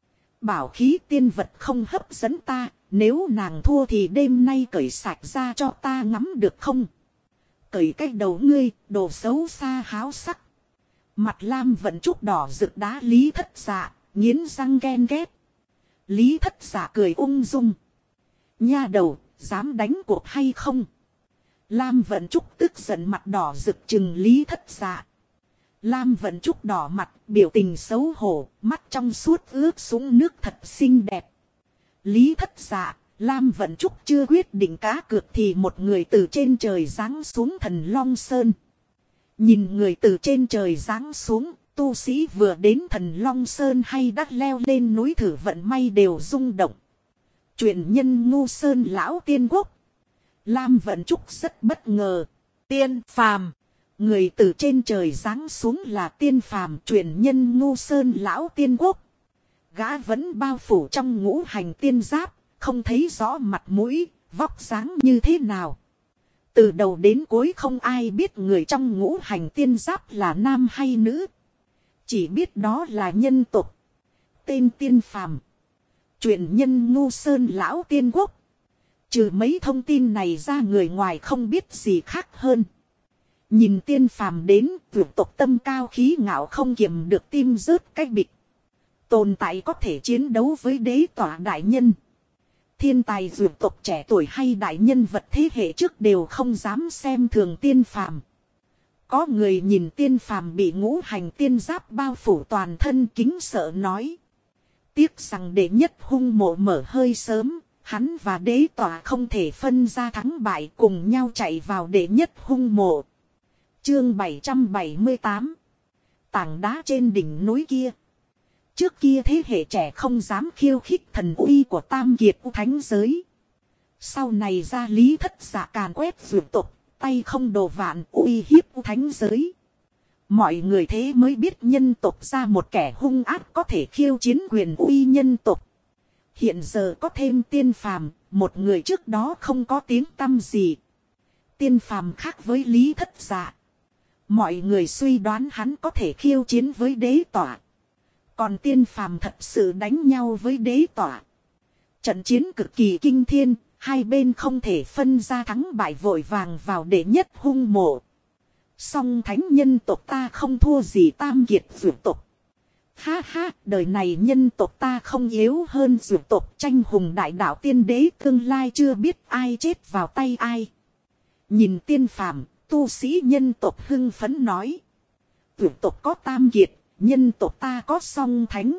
Bảo khí tiên vật không hấp dẫn ta, nếu nàng thua thì đêm nay cởi sạch ra cho ta ngắm được không? Cởi cái đầu ngươi, đồ xấu xa háo sắc. Mặt Lam Vận Trúc đỏ rực đá Lý Thất Dạ, nghiến răng ghen ghét. Lý Thất Dạ cười ung dung. Nha đầu, dám đánh cuộc hay không? Lam Vận Trúc tức giận mặt đỏ rực chừng Lý Thất Dạ. Lam Vận Trúc đỏ mặt, biểu tình xấu hổ, mắt trong suốt ướt sũng nước thật xinh đẹp. Lý Thất Dạ, Lam Vận Trúc chưa quyết định cá cược thì một người từ trên trời giáng xuống Thần Long Sơn. Nhìn người từ trên trời giáng xuống, tu sĩ vừa đến Thần Long Sơn hay đắt leo lên núi thử vận may đều rung động. Truyền nhân Ngu Sơn lão tiên quốc. Lam Vận Trúc rất bất ngờ. Tiên phàm. Người từ trên trời giáng xuống là tiên phàm, truyền nhân Ngu Sơn lão tiên quốc. Gã vẫn bao phủ trong ngũ hành tiên giáp, không thấy rõ mặt mũi, vóc dáng như thế nào. Từ đầu đến cuối không ai biết người trong ngũ hành tiên giáp là nam hay nữ. Chỉ biết đó là nhân tộc. Tên tiên phàm. Truyền nhân Ngu Sơn lão tiên quốc. Trừ mấy thông tin này ra người ngoài không biết gì khác hơn. Nhìn tiên phàm đến, vượt tộc tâm cao khí ngạo không kiềm được tim rớt cách bịch. Tồn tại có thể chiến đấu với đế tỏa đại nhân. Thiên tài vượt tộc trẻ tuổi hay đại nhân vật thế hệ trước đều không dám xem thường tiên phàm. Có người nhìn tiên phàm bị ngũ hành tiên giáp bao phủ toàn thân kính sợ nói. Tiếc rằng đệ nhất hung mộ mở hơi sớm, hắn và đế tỏa không thể phân ra thắng bại cùng nhau chạy vào đệ nhất hung mộ. Chương 778. Tảng đá trên đỉnh núi kia. Trước kia thế hệ trẻ không dám khiêu khích thần uy của Tam Kiệt Thánh giới. Sau này ra Lý Thất Dạ càn quét vượt tộc, tay không đồ vạn uy hiếp thánh giới. Mọi người thế mới biết nhân tộc ra một kẻ hung ác có thể khiêu chiến quyền uy nhân tộc. Hiện giờ có thêm tiên phàm, một người trước đó không có tiếng tăm gì. Tiên phàm khác với Lý Thất Dạ. Mọi người suy đoán hắn có thể khiêu chiến với đế tỏa. Còn tiên phàm thật sự đánh nhau với đế tỏa. Trận chiến cực kỳ kinh thiên, hai bên không thể phân ra thắng bại vội vàng vào đệ nhất hung mộ. Song thánh nhân tộc ta không thua gì Tam Kiệt vượt tộc. Ha ha, đời này nhân tộc ta không yếu hơn vượt tộc, tranh hùng đại đạo tiên đế tương lai chưa biết ai chết vào tay ai. Nhìn tiên phàm, tu sĩ nhân tộc hưng phấn nói. Vượt tộc có Tam Kiệt, nhân tộc ta có song thánh.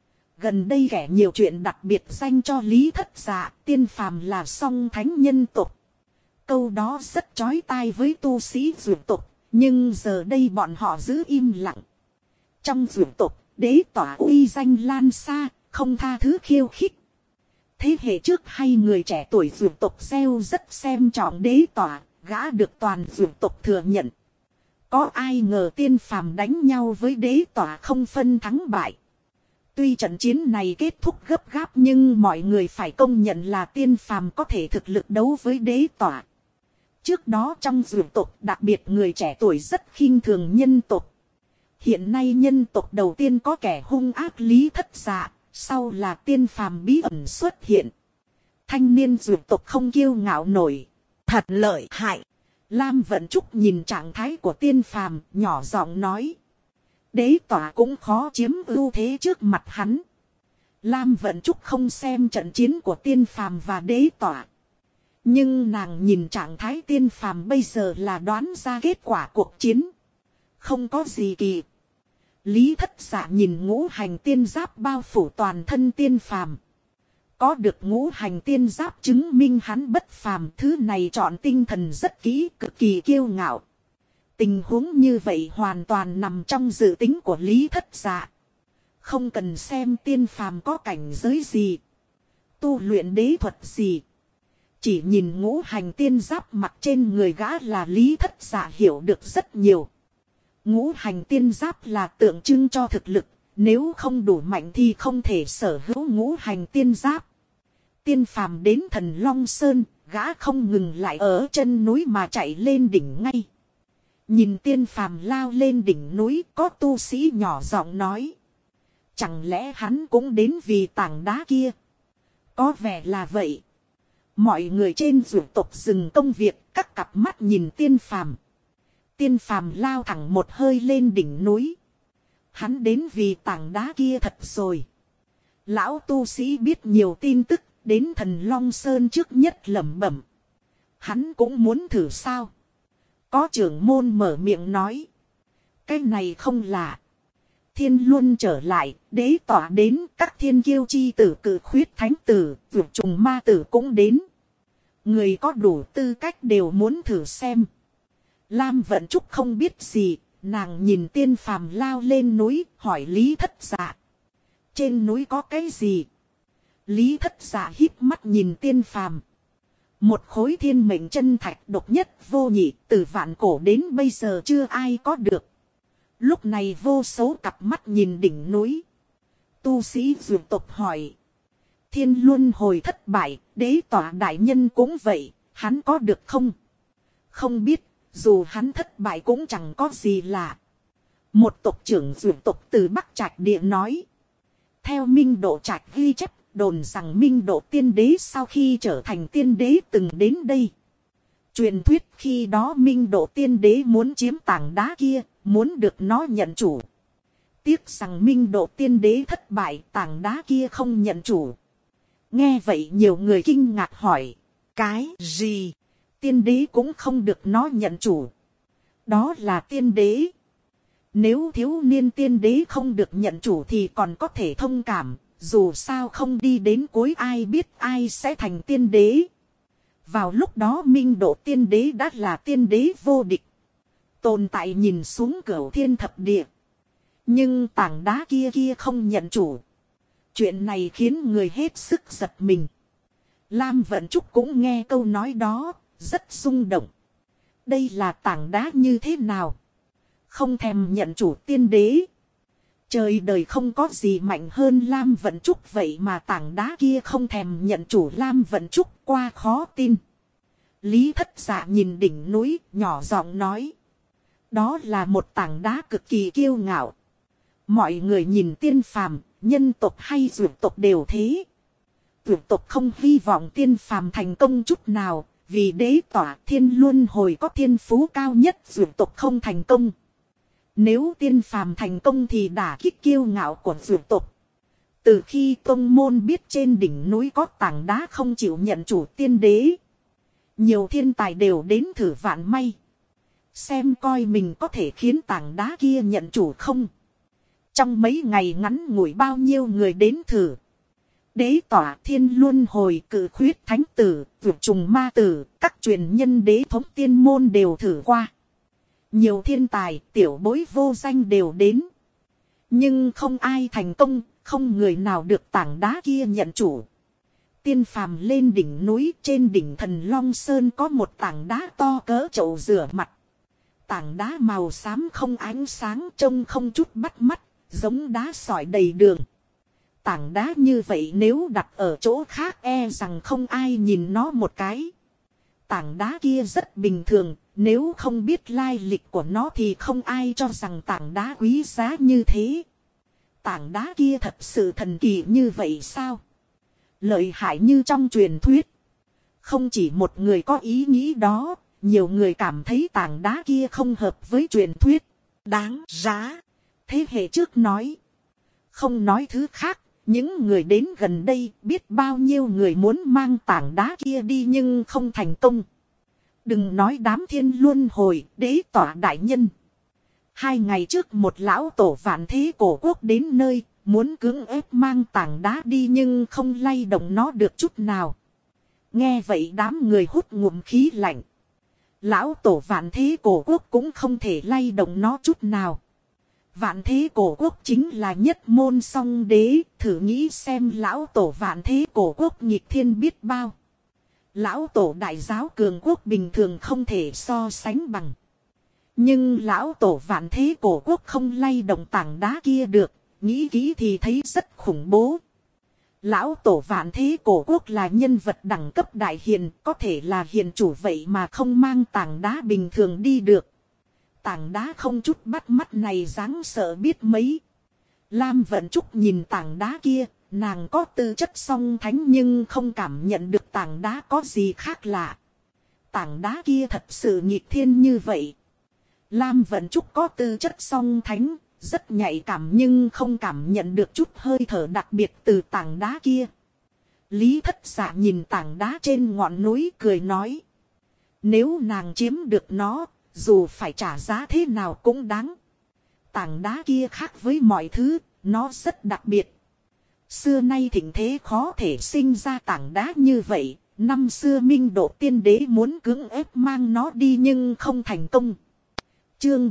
Gần đây kẻ nhiều chuyện đặc biệt danh cho Lý Thất Dạ, tiên phàm là song thánh nhân tộc. Câu đó rất chói tai với tu sĩ vượt tộc, nhưng giờ đây bọn họ giữ im lặng. Trong vượt tộc, đế tỏa uy danh lan xa, không tha thứ khiêu khích. Thế hệ trước hay người trẻ tuổi vượt tộc gieo rất xem trọng đế tỏa, gã được toàn vượt tộc thừa nhận. Có ai ngờ tiên phàm đánh nhau với đế tỏa không phân thắng bại. Tuy trận chiến này kết thúc gấp gáp nhưng mọi người phải công nhận là tiên phàm có thể thực lực đấu với đế tỏa. Trước đó trong vượt tộc đặc biệt người trẻ tuổi rất khinh thường nhân tộc. Hiện nay nhân tộc đầu tiên có kẻ hung ác Lý Thất Dạ, sau là tiên phàm bí ẩn xuất hiện. Thanh niên vượt tộc không kiêu ngạo nổi, thật lợi hại. Lam Vận Trúc nhìn trạng thái của tiên phàm, nhỏ giọng nói. Đế tỏa cũng khó chiếm ưu thế trước mặt hắn. Lam Vận Trúc không xem trận chiến của tiên phàm và đế tỏa. Nhưng nàng nhìn trạng thái tiên phàm bây giờ là đoán ra kết quả cuộc chiến. Không có gì kỳ. Lý Thất Dạ nhìn ngũ hành tiên giáp bao phủ toàn thân tiên phàm. Có được ngũ hành tiên giáp chứng minh hắn bất phàm, thứ này chọn tinh thần rất kỹ, cực kỳ kiêu ngạo. Tình huống như vậy hoàn toàn nằm trong dự tính của Lý Thất Dạ. Không cần xem tiên phàm có cảnh giới gì, tu luyện đế thuật gì. Chỉ nhìn ngũ hành tiên giáp mặc trên người gã là Lý Thất Dạ hiểu được rất nhiều. Ngũ hành tiên giáp là tượng trưng cho thực lực. Nếu không đủ mạnh thì không thể sở hữu ngũ hành tiên giáp. Tiên phàm đến Thần Long Sơn, gã không ngừng lại ở chân núi mà chạy lên đỉnh ngay. Nhìn tiên phàm lao lên đỉnh núi, có tu sĩ nhỏ giọng nói. Chẳng lẽ hắn cũng đến vì tảng đá kia? Có vẻ là vậy. Mọi người trên vượt tộc dừng công việc, các cặp mắt nhìn tiên phàm. Tiên phàm lao thẳng một hơi lên đỉnh núi. Hắn đến vì tảng đá kia thật rồi. Lão tu sĩ biết nhiều tin tức, đến Thần Long Sơn trước nhất lẩm bẩm. Hắn cũng muốn thử sao? Có trưởng môn mở miệng nói. Cái này không lạ. Thiên Luân trở lại, đế tỏa đến, các thiên kiêu chi tử cử khuyết thánh tử, vượt trùng ma tử cũng đến. Người có đủ tư cách đều muốn thử xem. Lam Vận Trúc không biết gì. Nàng nhìn tiên phàm lao lên núi, hỏi Lý Thất Dạ. Trên núi có cái gì? Lý Thất Dạ híp mắt nhìn tiên phàm. Một khối thiên mệnh chân thạch độc nhất vô nhị, từ vạn cổ đến bây giờ chưa ai có được. Lúc này vô số cặp mắt nhìn đỉnh núi. Tu sĩ vượt tộc hỏi. Thiên luân hồi thất bại, đế tỏa đại nhân cũng vậy, hắn có được không? Không biết. Dù hắn thất bại cũng chẳng có gì lạ. Một tộc trưởng vượt tộc từ Bắc Trạch Địa nói. Theo Minh Độ Trạch ghi chép, đồn rằng Minh Độ tiên đế sau khi trở thành tiên đế từng đến đây. Truyền thuyết khi đó Minh Độ tiên đế muốn chiếm tảng đá kia, muốn được nó nhận chủ. Tiếc rằng Minh Độ tiên đế thất bại, tảng đá kia không nhận chủ. Nghe vậy nhiều người kinh ngạc hỏi. Cái gì? Tiên đế cũng không được nó nhận chủ. Đó là tiên đế. Nếu thiếu niên tiên đế không được nhận chủ thì còn có thể thông cảm. Dù sao không đi đến cuối ai biết ai sẽ thành tiên đế. Vào lúc đó Minh Độ tiên đế đã là tiên đế vô địch. Tồn tại nhìn xuống cửu thiên thập địa. Nhưng tảng đá kia không nhận chủ. Chuyện này khiến người hết sức giật mình. Lam Vận Trúc cũng nghe câu nói đó, rất rung động. Đây là tảng đá như thế nào? Không thèm nhận chủ tiên đế. Trời đời không có gì mạnh hơn Lam Vận Trúc vậy mà tảng đá kia không thèm nhận chủ Lam Vận Trúc qua khó tin. Lý Thất Dạ nhìn đỉnh núi, nhỏ giọng nói. Đó là một tảng đá cực kỳ kiêu ngạo. Mọi người nhìn tiên phàm, nhân tộc hay dược tộc đều thế. Dược tộc không hy vọng tiên phàm thành công chút nào, vì đế tỏa thiên luân hồi có thiên phú cao nhất dược tộc không thành công. Nếu tiên phàm thành công thì đả kích kiêu ngạo của dược tộc. Từ khi tông môn biết trên đỉnh núi có tảng đá không chịu nhận chủ tiên đế, nhiều thiên tài đều đến thử vạn may. Xem coi mình có thể khiến tảng đá kia nhận chủ không. Trong mấy ngày ngắn ngủi bao nhiêu người đến thử. Đế tỏa thiên luân hồi cự khuyết thánh tử, vượt trùng ma tử, các truyền nhân đế thống tiên môn đều thử qua. Nhiều thiên tài, tiểu bối vô danh đều đến. Nhưng không ai thành công, không người nào được tảng đá kia nhận chủ. Tiên phàm lên đỉnh núi, trên đỉnh Thần Long Sơn có một tảng đá to cỡ chậu rửa mặt. Tảng đá màu xám không ánh sáng trông không chút bắt mắt, giống đá sỏi đầy đường. Tảng đá như vậy nếu đặt ở chỗ khác e rằng không ai nhìn nó một cái. Tảng đá kia rất bình thường, nếu không biết lai lịch của nó thì không ai cho rằng tảng đá quý giá như thế. Tảng đá kia thật sự thần kỳ như vậy sao? Lợi hại như trong truyền thuyết. Không chỉ một người có ý nghĩ đó, nhiều người cảm thấy tảng đá kia không hợp với truyền thuyết. Đáng giá. Thế hệ trước nói. Không nói thứ khác, những người đến gần đây biết bao nhiêu người muốn mang tảng đá kia đi nhưng không thành công. Đừng nói đám thiên luân hồi, đế tỏa đại nhân. 2 ngày trước một lão tổ vạn thế cổ quốc đến nơi, muốn cưỡng ép mang tảng đá đi nhưng không lay động nó được chút nào. Nghe vậy đám người hút ngụm khí lạnh. Lão tổ vạn thế cổ quốc cũng không thể lay động nó chút nào. Vạn thế cổ quốc chính là nhất môn song đế, thử nghĩ xem lão tổ vạn thế cổ quốc nghịch thiên biết bao. Lão tổ đại giáo cường quốc bình thường không thể so sánh bằng. Nhưng lão tổ vạn thế cổ quốc không lay động tảng đá kia được, nghĩ kỹ thì thấy rất khủng bố. Lão tổ vạn thế cổ quốc là nhân vật đẳng cấp đại hiền, có thể là hiền chủ vậy mà không mang tảng đá bình thường đi được. Tảng đá không chút bắt mắt này đáng sợ biết mấy. Lam Vận Trúc nhìn tảng đá kia, nàng có tư chất song thánh nhưng không cảm nhận được tảng đá có gì khác lạ. Tảng đá kia thật sự nghịch thiên như vậy. Lam Vận Trúc có tư chất song thánh, rất nhạy cảm nhưng không cảm nhận được chút hơi thở đặc biệt từ tảng đá kia. Lý Thất Dạ nhìn tảng đá trên ngọn núi cười nói. Nếu nàng chiếm được nó, dù phải trả giá thế nào cũng đáng. Tảng đá kia khác với mọi thứ, nó rất đặc biệt. Xưa nay thịnh thế khó thể sinh ra tảng đá như vậy. Năm xưa Minh Độ tiên đế muốn cưỡng ép mang nó đi nhưng không thành công. Chương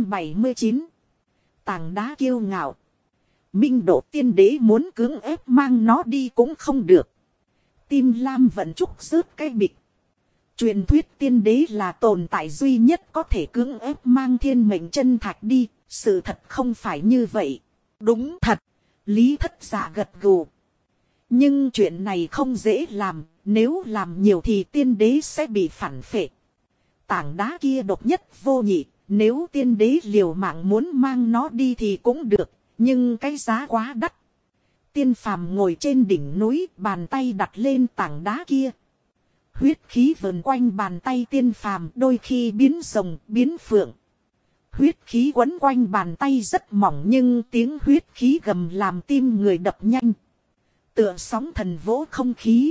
779. Tảng đá kiêu ngạo. Minh Độ tiên đế muốn cưỡng ép mang nó đi cũng không được. Tim Lam Vận Trúc rớt cái bịch. Truyền thuyết tiên đế là tồn tại duy nhất có thể cưỡng ép mang thiên mệnh chân thạch đi. Sự thật không phải như vậy. Đúng thật. Lý Thất Dạ gật gù. Nhưng chuyện này không dễ làm. Nếu làm nhiều thì tiên đế sẽ bị phản phệ. Tảng đá kia độc nhất vô nhị. Nếu tiên đế liều mạng muốn mang nó đi thì cũng được. Nhưng cái giá quá đắt. Tiên phàm ngồi trên đỉnh núi, bàn tay đặt lên tảng đá kia. Huyết khí vờn quanh bàn tay tiên phàm, đôi khi biến rồng biến phượng. Huyết khí quấn quanh bàn tay rất mỏng, nhưng tiếng huyết khí gầm làm tim người đập nhanh. Tựa sóng thần vỗ không khí,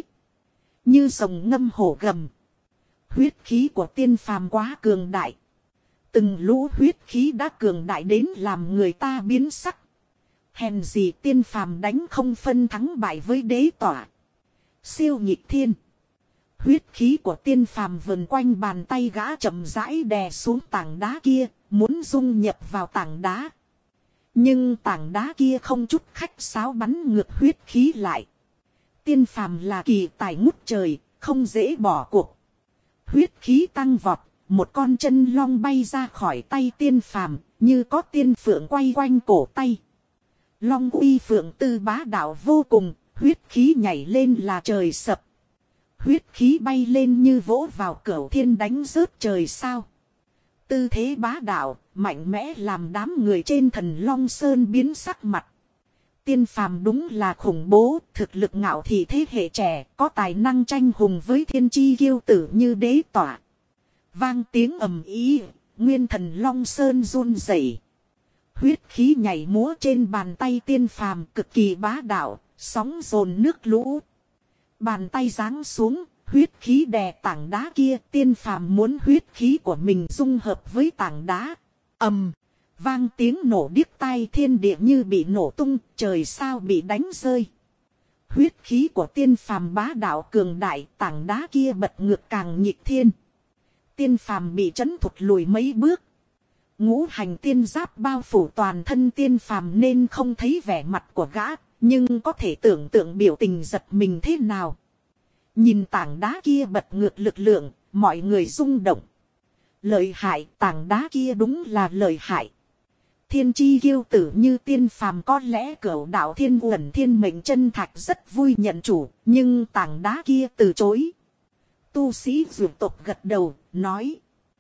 như rồng ngâm hổ gầm. Huyết khí của tiên phàm quá cường đại. Từng lũ huyết khí đã cường đại đến làm người ta biến sắc. Hèn gì tiên phàm đánh không phân thắng bại với đế tỏa. Siêu nhịp thiên. Huyết khí của tiên phàm vần quanh bàn tay gã chậm rãi đè xuống tảng đá kia, muốn dung nhập vào tảng đá. Nhưng tảng đá kia không chút khách sáo bắn ngược huyết khí lại. Tiên phàm là kỳ tài ngút trời, không dễ bỏ cuộc. Huyết khí tăng vọt, một con chân long bay ra khỏi tay tiên phàm, như có tiên phượng quay quanh cổ tay. Long uy phượng tư bá đạo vô cùng, huyết khí nhảy lên là trời sập. Huyết khí bay lên như vỗ vào cửu thiên đánh rớt trời sao. Tư thế bá đạo, mạnh mẽ làm đám người trên Thần Long Sơn biến sắc mặt. Tiên phàm đúng là khủng bố, thực lực ngạo thị thế hệ trẻ, có tài năng tranh hùng với thiên chi kiêu tử như đế tỏa. Vang tiếng ầm ĩ, nguyên Thần Long Sơn run rẩy. Huyết khí nhảy múa trên bàn tay tiên phàm cực kỳ bá đạo, sóng dồn nước lũ. Bàn tay giáng xuống, huyết khí đè tảng đá kia, tiên phàm muốn huyết khí của mình dung hợp với tảng đá. Ầm, vang tiếng nổ điếc tai, thiên địa như bị nổ tung, trời sao bị đánh rơi. Huyết khí của tiên phàm bá đạo cường đại, tảng đá kia bật ngược càng nghịch thiên. Tiên phàm bị chấn thụt lùi mấy bước. Ngũ hành tiên giáp bao phủ toàn thân tiên phàm nên không thấy vẻ mặt của gã, nhưng có thể tưởng tượng biểu tình giật mình thế nào. Nhìn tảng đá kia bật ngược lực lượng, mọi người rung động. Lợi hại, tảng đá kia đúng là lợi hại. Thiên chi kiêu tử như tiên phàm có lẽ cửu đạo thiên uẩn thiên mệnh chân thạch rất vui nhận chủ, nhưng tảng đá kia từ chối. Tu sĩ dược tộc gật đầu, nói.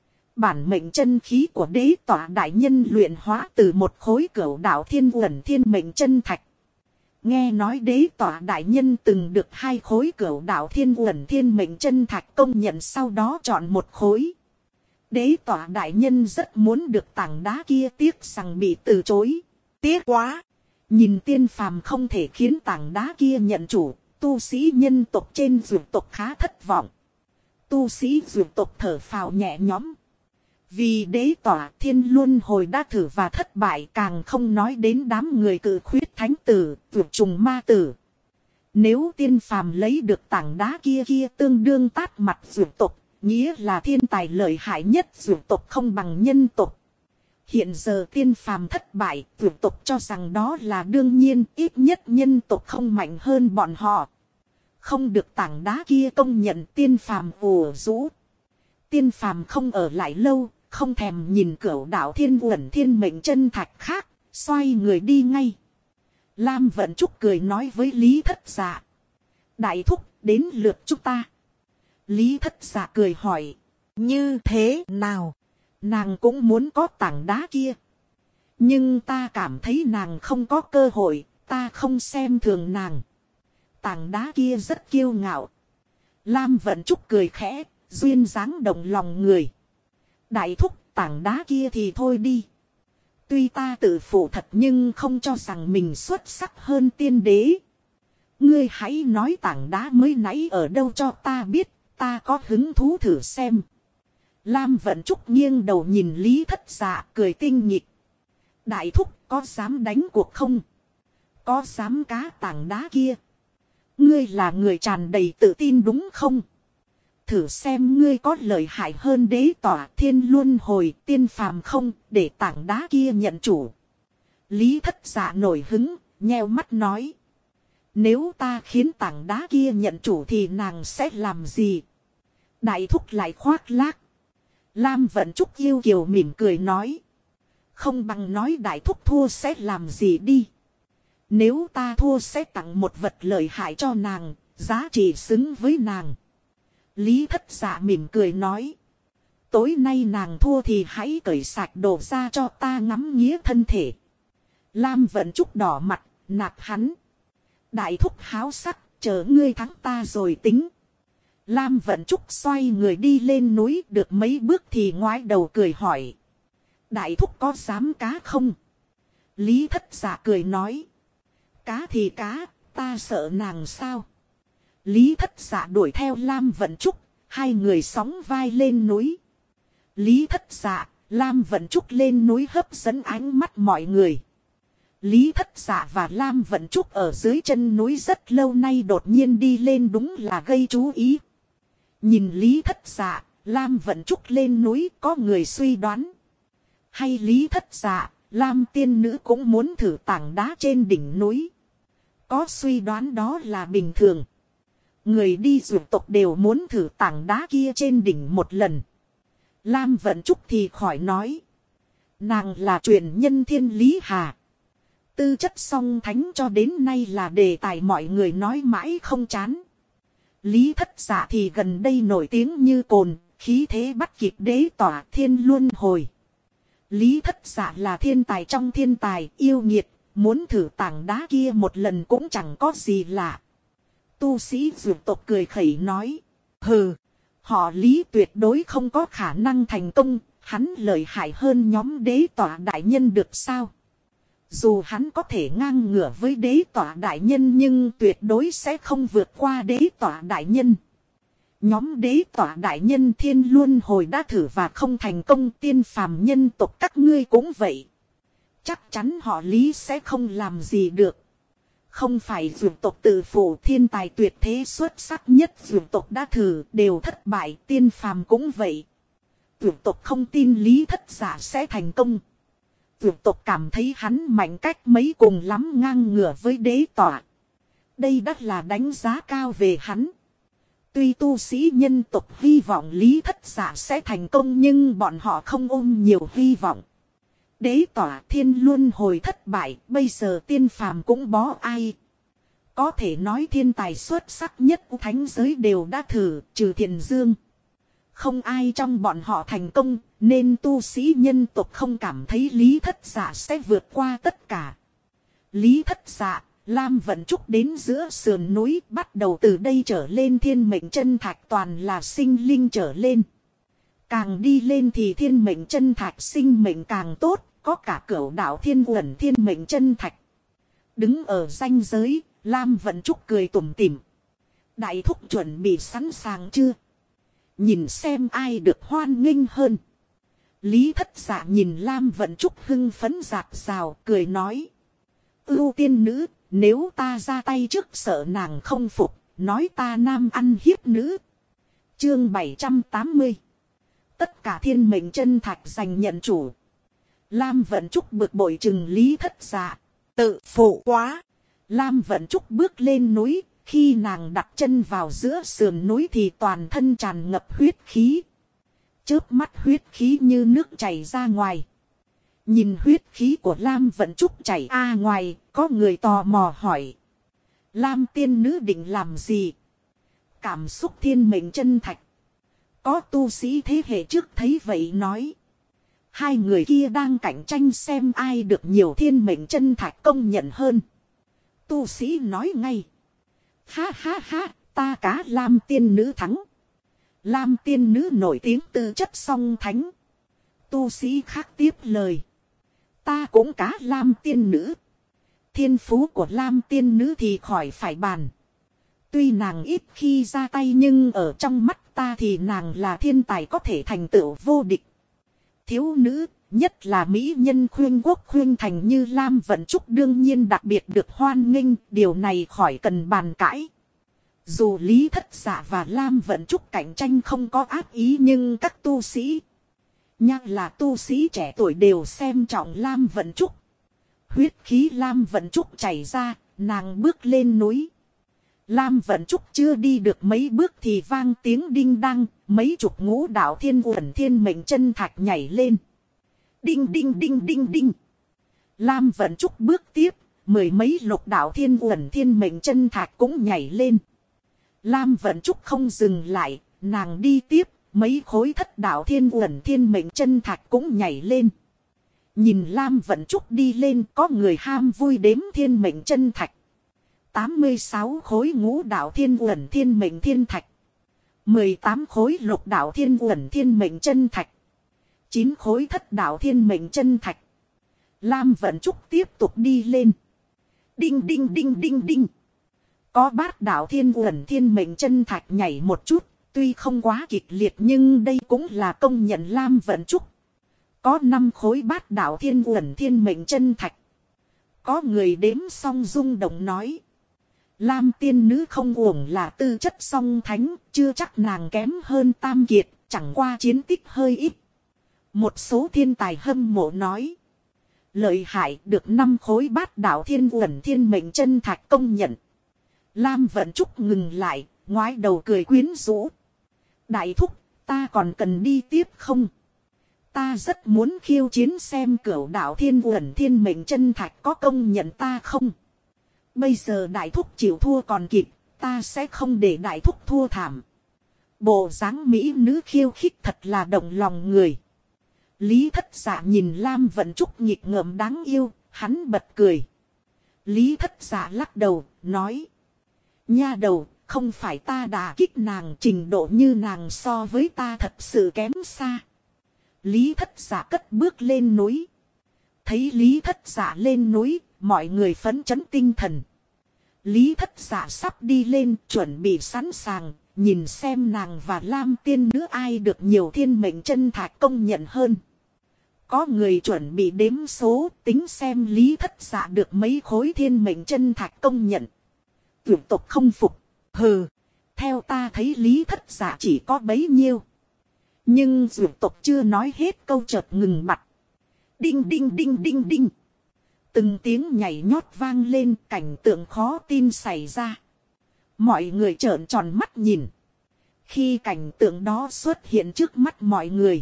Bản mệnh chân khí của đế tỏa đại nhân luyện hóa từ một khối cửu đạo thiên uẩn thiên mệnh chân thạch. Nghe nói đế tỏa đại nhân từng được 2 khối cửu đạo thiên uẩn thiên mệnh chân thạch công nhận, sau đó chọn một khối. Đế tỏa đại nhân rất muốn được tảng đá kia, tiếc rằng bị từ chối. Tiếc quá! Nhìn tiên phàm không thể khiến tảng đá kia nhận chủ, tu sĩ nhân tộc trên dược tộc khá thất vọng. Tu sĩ dược tộc thở phào nhẹ nhõm. Vì đế tỏa thiên luân hồi đã thử và thất bại, càng không nói đến đám người cự khuyết thánh tử, vượt trùng ma tử. Nếu tiên phàm lấy được tảng đá kia tương đương tát mặt dược tộc, nghĩa là thiên tài lợi hại nhất dược tộc không bằng nhân tộc. Hiện giờ tiên phàm thất bại, dược tộc cho rằng đó là đương nhiên, ít nhất nhân tộc không mạnh hơn bọn họ. Không được tảng đá kia công nhận, tiên phàm ùa rũ. Tiên phàm không ở lại lâu, không thèm nhìn cửu đạo thiên uẩn thiên mệnh chân thạch khác, xoay người đi ngay. Lam Vận Trúc cười nói với Lý Thất Dạ. Đại thúc, đến lượt chúng ta. Lý Thất Dạ cười hỏi. Như thế nào? Nàng cũng muốn có tảng đá kia. Nhưng ta cảm thấy nàng không có cơ hội, ta không xem thường nàng. Tảng đá kia rất kiêu ngạo. Lam Vận Trúc cười khẽ, duyên dáng động lòng người. Đại thúc, tảng đá kia thì thôi đi. Tuy ta tự phụ thật nhưng không cho rằng mình xuất sắc hơn tiên đế. Ngươi hãy nói tảng đá mới nãy ở đâu cho ta biết, ta có hứng thú thử xem. Lam Vận Trúc nghiêng đầu nhìn Lý Thất Dạ cười tinh nghịch. Đại thúc, có dám đánh cuộc không? Có dám cá tảng đá kia? Ngươi là người tràn đầy tự tin đúng không? Thử xem ngươi có lợi hại hơn đế tỏa thiên luân hồi tiên phàm không, để tảng đá kia nhận chủ. Lý Thất Dạ nổi hứng, nheo mắt nói. Nếu ta khiến tảng đá kia nhận chủ thì nàng sẽ làm gì? Đại thúc lại khoác lác. Lam Vận Trúc yêu kiều mỉm cười nói. Không bằng nói đại thúc thua sẽ làm gì đi. Nếu ta thua sẽ tặng một vật lợi hại cho nàng, giá trị xứng với nàng. Lý Thất Dạ mỉm cười nói. Tối nay nàng thua thì hãy cởi sạch đồ ra cho ta ngắm nghía thân thể. Lam Vận Trúc đỏ mặt, nạt hắn. Đại thúc háo sắc, chờ ngươi thắng ta rồi tính. Lam Vận Trúc xoay người đi lên núi được mấy bước thì ngoái đầu cười hỏi. Đại thúc có dám cá không? Lý Thất Dạ cười nói. Cá thì cá, ta sợ nàng sao? Lý Thất Dạ đuổi theo Lam Vận Trúc, hai người sóng vai lên núi. Lý Thất Dạ, Lam Vận Trúc lên núi hấp dẫn ánh mắt mọi người. Lý Thất Dạ và Lam Vận Trúc ở dưới chân núi rất lâu nay đột nhiên đi lên đúng là gây chú ý. Nhìn Lý Thất Dạ, Lam Vận Trúc lên núi có người suy đoán. Hay Lý Thất Dạ, Lam tiên nữ cũng muốn thử tảng đá trên đỉnh núi. Có suy đoán đó là bình thường. Người đi dụ tộc đều muốn thử tảng đá kia trên đỉnh một lần. Lam Vận Trúc thì khỏi nói. Nàng là truyền nhân Thiên Lý Hà. Tư chất song thánh cho đến nay là đề tài mọi người nói mãi không chán. Lý Thất Dạ thì gần đây nổi tiếng như cồn, khí thế bắt kịp đế tỏa thiên luân hồi. Lý Thất Dạ là thiên tài trong thiên tài, yêu nghiệt, muốn thử tảng đá kia một lần cũng chẳng có gì lạ. Tu sĩ dược tộc cười khẩy nói. Hừ, họ Lý tuyệt đối không có khả năng thành công, hắn lợi hại hơn nhóm đế tỏa đại nhân được sao? Dù hắn có thể ngang ngửa với đế tỏa đại nhân nhưng tuyệt đối sẽ không vượt qua đế tỏa đại nhân. Nhóm đế tỏa đại nhân thiên luân hồi đã thử và không thành công, tiên phàm nhân tộc các ngươi cũng vậy. Chắc chắn họ Lý sẽ không làm gì được. Không phải dược tộc tự phụ thiên tài tuyệt thế xuất sắc nhất dược tộc đã thử đều thất bại, tiên phàm cũng vậy. Dược tộc không tin Lý Thất Dạ sẽ thành công. Dược tộc cảm thấy hắn mạnh cách mấy cùng lắm ngang ngửa với đế tỏa. Đây đã là đánh giá cao về hắn. Tuy tu sĩ nhân tộc hy vọng Lý Thất Dạ sẽ thành công nhưng bọn họ không ôm nhiều hy vọng. Đế tỏa thiên luân hồi thất bại, bây giờ tiên phàm cũng bó ai. Có thể nói thiên tài xuất sắc nhất thánh giới đều đã thử, trừ Thiền Dương. Không ai trong bọn họ thành công, nên tu sĩ nhân tộc không cảm thấy Lý Thất Dạ sẽ vượt qua tất cả. Lý Thất Dạ, Lam Vận Trúc đến giữa sườn núi, bắt đầu từ đây trở lên thiên mệnh chân thạch toàn là sinh linh trở lên. Càng đi lên thì thiên mệnh chân thạch sinh mệnh càng tốt, có cả cửu đạo thiên uẩn thiên mệnh chân thạch. Đứng ở ranh giới, Lam Vận Trúc cười tủm tỉm. Đại thúc chuẩn bị sẵn sàng chưa? Nhìn xem ai được hoan nghênh hơn. Lý Thất Dạ nhìn Lam Vận Trúc hưng phấn rạc rào, cười nói. Ưu tiên nữ, nếu ta ra tay trước sợ nàng không phục, nói ta nam ăn hiếp nữ. Chương 780. Tất cả thiên mệnh chân thạch giành nhận chủ. Lam Vận Trúc bực bội chừng Lý Thất Dạ. Tự phụ quá. Lam Vận Trúc bước lên núi. Khi nàng đặt chân vào giữa sườn núi thì toàn thân tràn ngập huyết khí. Chớp mắt huyết khí như nước chảy ra ngoài. Nhìn huyết khí của Lam Vận Trúc chảy ngoài, có người tò mò hỏi. Lam tiên nữ định làm gì? Cảm xúc thiên mệnh chân thạch. Có tu sĩ thế hệ trước thấy vậy nói. Hai người kia đang cạnh tranh xem ai được nhiều thiên mệnh chân thạch công nhận hơn. Tu sĩ nói ngay. Ha ha ha, ta cá Lam tiên nữ thắng. Lam tiên nữ nổi tiếng tư chất song thánh. Tu sĩ khác tiếp lời. Ta cũng cá Lam tiên nữ. Thiên phú của Lam tiên nữ thì khỏi phải bàn. Tuy nàng ít khi ra tay nhưng ở trong mắt ta thì nàng là thiên tài có thể thành tựu vô địch. Thiếu nữ, nhất là mỹ nhân khuyên quốc khuyên thành như Lam Vận Trúc đương nhiên đặc biệt được hoan nghênh, điều này khỏi cần bàn cãi. Dù Lý Thất Dạ và Lam Vận Trúc cạnh tranh không có ác ý nhưng các tu sĩ, nhất là tu sĩ trẻ tuổi đều xem trọng Lam Vận Trúc. Huyết khí Lam Vận Trúc chảy ra, nàng bước lên núi. Lam Vận Trúc chưa đi được mấy bước thì vang tiếng đinh đăng, mấy chục ngũ đạo thiên uẩn thiên mệnh chân thạch nhảy lên. Đinh đinh đinh đinh đinh. Lam Vận Trúc bước tiếp, mười mấy lục đạo thiên uẩn thiên mệnh chân thạch cũng nhảy lên. Lam Vận Trúc không dừng lại, nàng đi tiếp, mấy khối thất đạo thiên uẩn thiên mệnh chân thạch cũng nhảy lên. Nhìn Lam Vận Trúc đi lên có người ham vui đếm thiên mệnh chân thạch. 86 khối ngũ đạo thiên uẩn thiên mệnh thiên thạch. 18 khối lục đạo thiên uẩn thiên mệnh chân thạch. 9 khối thất đạo thiên mệnh chân thạch. Lam Vận Trúc tiếp tục đi lên. Đinh đinh đinh đinh đinh. Có bát đạo thiên uẩn thiên mệnh chân thạch nhảy một chút. Tuy không quá kịch liệt nhưng đây cũng là công nhận Lam Vận Trúc. Có 5 khối bát đạo thiên uẩn thiên mệnh chân thạch. Có người đếm xong rung động nói. Lam tiên nữ không uổng là tư chất song thánh. Chưa chắc nàng kém hơn Tam Kiệt. Chẳng qua chiến tích hơi ít. Một số thiên tài hâm mộ nói. Lợi hại được 5 khối bát đạo thiên uẩn thiên mệnh chân thạch công nhận. Lam Vận Trúc ngừng lại. Ngoái đầu cười quyến rũ. Đại thúc, ta còn cần đi tiếp không? Ta rất muốn khiêu chiến xem cửu đạo thiên uẩn thiên mệnh chân thạch có công nhận ta không? Bây giờ đại thúc chịu thua còn kịp, ta sẽ không để đại thúc thua thảm. Bộ dáng mỹ nữ khiêu khích thật là động lòng người. Lý Thất Dạ nhìn Lam Vận Trúc nghịch ngợm đáng yêu, hắn bật cười. Lý Thất Dạ lắc đầu, nói. Nha đầu, không phải ta đả kích nàng, trình độ như nàng so với ta thật sự kém xa. Lý Thất Dạ cất bước lên núi. Thấy Lý Thất Dạ lên núi, mọi người phấn chấn tinh thần. Lý Thất Dạ sắp đi lên, chuẩn bị sẵn sàng, nhìn xem nàng và Lam tiên nữ ai được nhiều thiên mệnh chân thạch công nhận hơn. Có người chuẩn bị đếm số, tính xem Lý Thất Dạ được mấy khối thiên mệnh chân thạch công nhận. Tuyển tộc không phục. Hừ, theo ta thấy Lý Thất Dạ chỉ có bấy nhiêu. Nhưng dụ tộc chưa nói hết câu chợt ngừng bặt. Đinh đinh đinh đinh đinh. Từng tiếng nhảy nhót vang lên, cảnh tượng khó tin xảy ra. Mọi người trợn tròn mắt nhìn. Khi cảnh tượng đó xuất hiện trước mắt mọi người.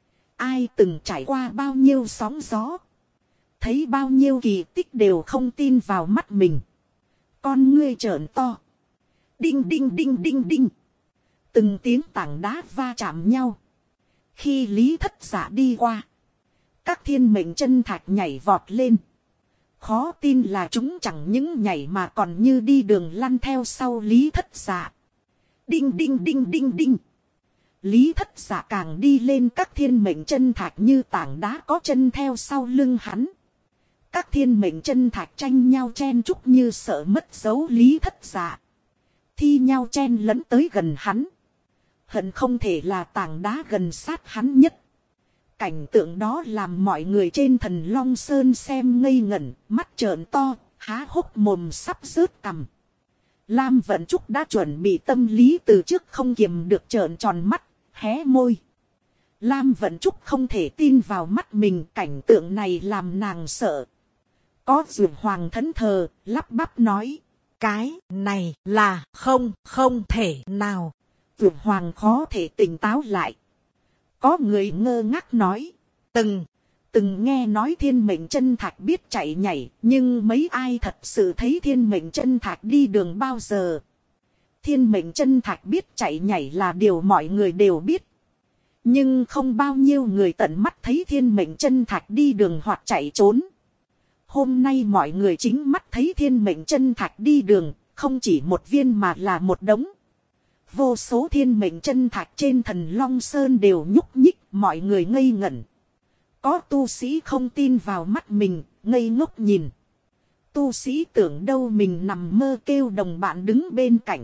Ai từng trải qua bao nhiêu sóng gió. Thấy bao nhiêu kỳ tích đều không tin vào mắt mình. Con ngươi trợn to. Đinh đinh đinh đinh đinh. Từng tiếng tảng đá va chạm nhau. Khi Lý Thất Dạ đi qua. Các thiên mệnh chân thạch nhảy vọt lên. Khó tin là chúng chẳng những nhảy mà còn như đi đường lăn theo sau Lý Thất Dạ. Đinh đinh đinh đinh đinh. Lý Thất Dạ càng đi lên, các thiên mệnh chân thạch như tảng đá có chân theo sau lưng hắn. Các thiên mệnh chân thạch tranh nhau chen chúc như sợ mất dấu Lý Thất Dạ. Thi nhau chen lẫn tới gần hắn. Hận không thể là tảng đá gần sát hắn nhất. Cảnh tượng đó làm mọi người trên Thần Long Sơn xem ngây ngẩn, mắt trợn to, há hốc mồm sắp rớt cằm. Lam Vận Trúc đã chuẩn bị tâm lý từ trước không kiềm được trợn tròn mắt, hé môi. Lam Vận Trúc không thể tin vào mắt mình, cảnh tượng này làm nàng sợ. Có Dược Hoàng thẫn thờ, lắp bắp nói. Cái này là không thể nào. Dược Hoàng khó thể tỉnh táo lại. Có người ngơ ngác nói. Từng nghe nói thiên mệnh chân thạch biết chạy nhảy. Nhưng mấy ai thật sự thấy thiên mệnh chân thạch đi đường bao giờ. Thiên mệnh chân thạch biết chạy nhảy là điều mọi người đều biết. Nhưng không bao nhiêu người tận mắt thấy thiên mệnh chân thạch đi đường hoặc chạy trốn. Hôm nay mọi người chính mắt thấy thiên mệnh chân thạch đi đường, không chỉ một viên mà là một đống. Vô số thiên mệnh chân thạch trên Thần Long Sơn đều nhúc nhích, mọi người ngây ngẩn. Có tu sĩ không tin vào mắt mình, ngây ngốc nhìn. Tu sĩ tưởng đâu mình nằm mơ, kêu đồng bạn đứng bên cạnh.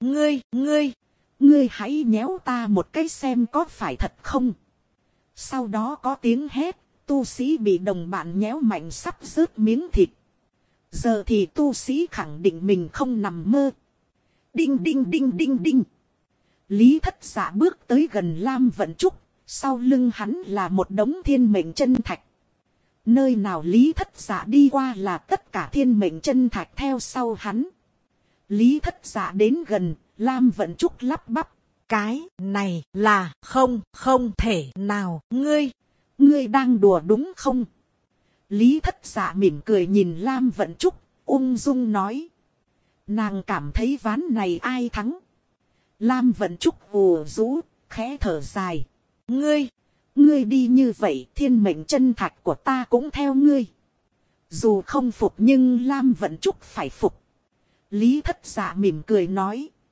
Ngươi hãy nhéo ta một cái xem có phải thật không. Sau đó có tiếng hét. Tu sĩ bị đồng bạn nhéo mạnh sắp rớt miếng thịt. Giờ thì tu sĩ khẳng định mình không nằm mơ. Đinh đinh đinh đinh đinh. Lý Thất Dạ bước tới gần Lam Vận Trúc. Sau lưng hắn là một đống thiên mệnh chân thạch. Nơi nào Lý Thất Dạ đi qua là tất cả thiên mệnh chân thạch theo sau hắn. Lý Thất Dạ đến gần, Lam Vận Trúc lắp bắp. Cái này là không thể nào. Ngươi đang đùa đúng không? Lý Thất Dạ mỉm cười nhìn Lam Vận Trúc, ung dung nói. Nàng cảm thấy ván này ai thắng? Lam Vận Trúc ù rũ, khẽ thở dài. Ngươi đi như vậy, thiên mệnh chân thạch của ta cũng theo ngươi. Dù không phục nhưng Lam Vận Trúc phải phục. Lý Thất Dạ mỉm cười nói.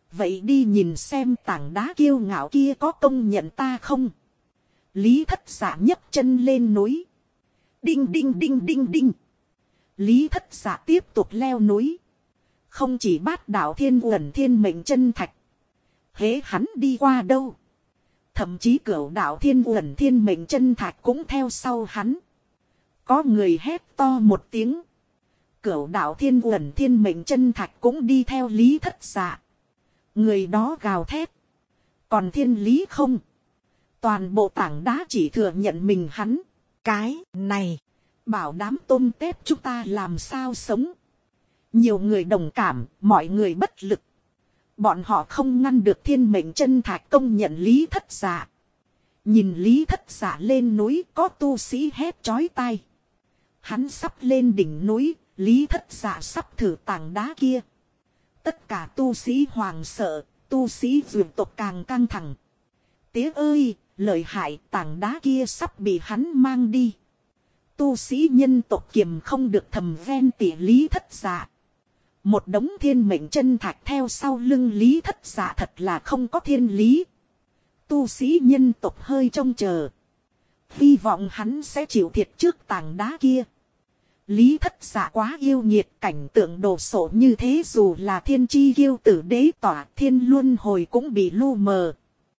Vậy đi nhìn xem tảng đá kiêu ngạo kia có công nhận ta không? Lý Thất Dạ nhấc chân lên núi. Đinh đinh đinh đinh đinh. Lý Thất Dạ tiếp tục leo núi. Không chỉ Bát Đạo Thiên Uẩn Thiên Mệnh Chân Thạch. Hễ hắn đi qua đâu, thậm chí Cửu Đạo Thiên Uẩn Thiên Mệnh Chân Thạch cũng theo sau hắn. Có người hét to một tiếng. Cửu Đạo Thiên Uẩn Thiên Mệnh Chân Thạch cũng đi theo Lý Thất Dạ. Người đó gào thét. Còn thiên lý không? Toàn bộ tảng đá chỉ thừa nhận mình hắn. Cái này, bảo đám tôm tép chúng ta làm sao sống? Nhiều người đồng cảm, mọi người bất lực. Bọn họ không ngăn được Thiên Mệnh Chân Thạch công nhận Lý Thất Dạ. Nhìn Lý Thất Dạ lên núi, có tu sĩ hét chói tai. Hắn sắp lên đỉnh núi, Lý Thất Dạ sắp thử tảng đá kia. Tất cả tu sĩ hoàng sợ, tu sĩ vượt tộc càng căng thẳng. Tía ơi, lợi hại, tảng đá kia sắp bị hắn mang đi. Tu sĩ nhân tộc kiềm không được thầm ven tỉ Lý Thất Dạ. Một đống Thiên Mệnh Chân Thạch theo sau lưng Lý Thất Dạ thật là không có thiên lý. Tu sĩ nhân tộc hơi trông chờ. Hy vọng hắn sẽ chịu thiệt trước tảng đá kia. Lý Thất Dạ quá yêu nghiệt, cảnh tượng đồ sộ như thế dù là thiên chi kiêu tử đế tỏa thiên luân hồi cũng bị lu mờ.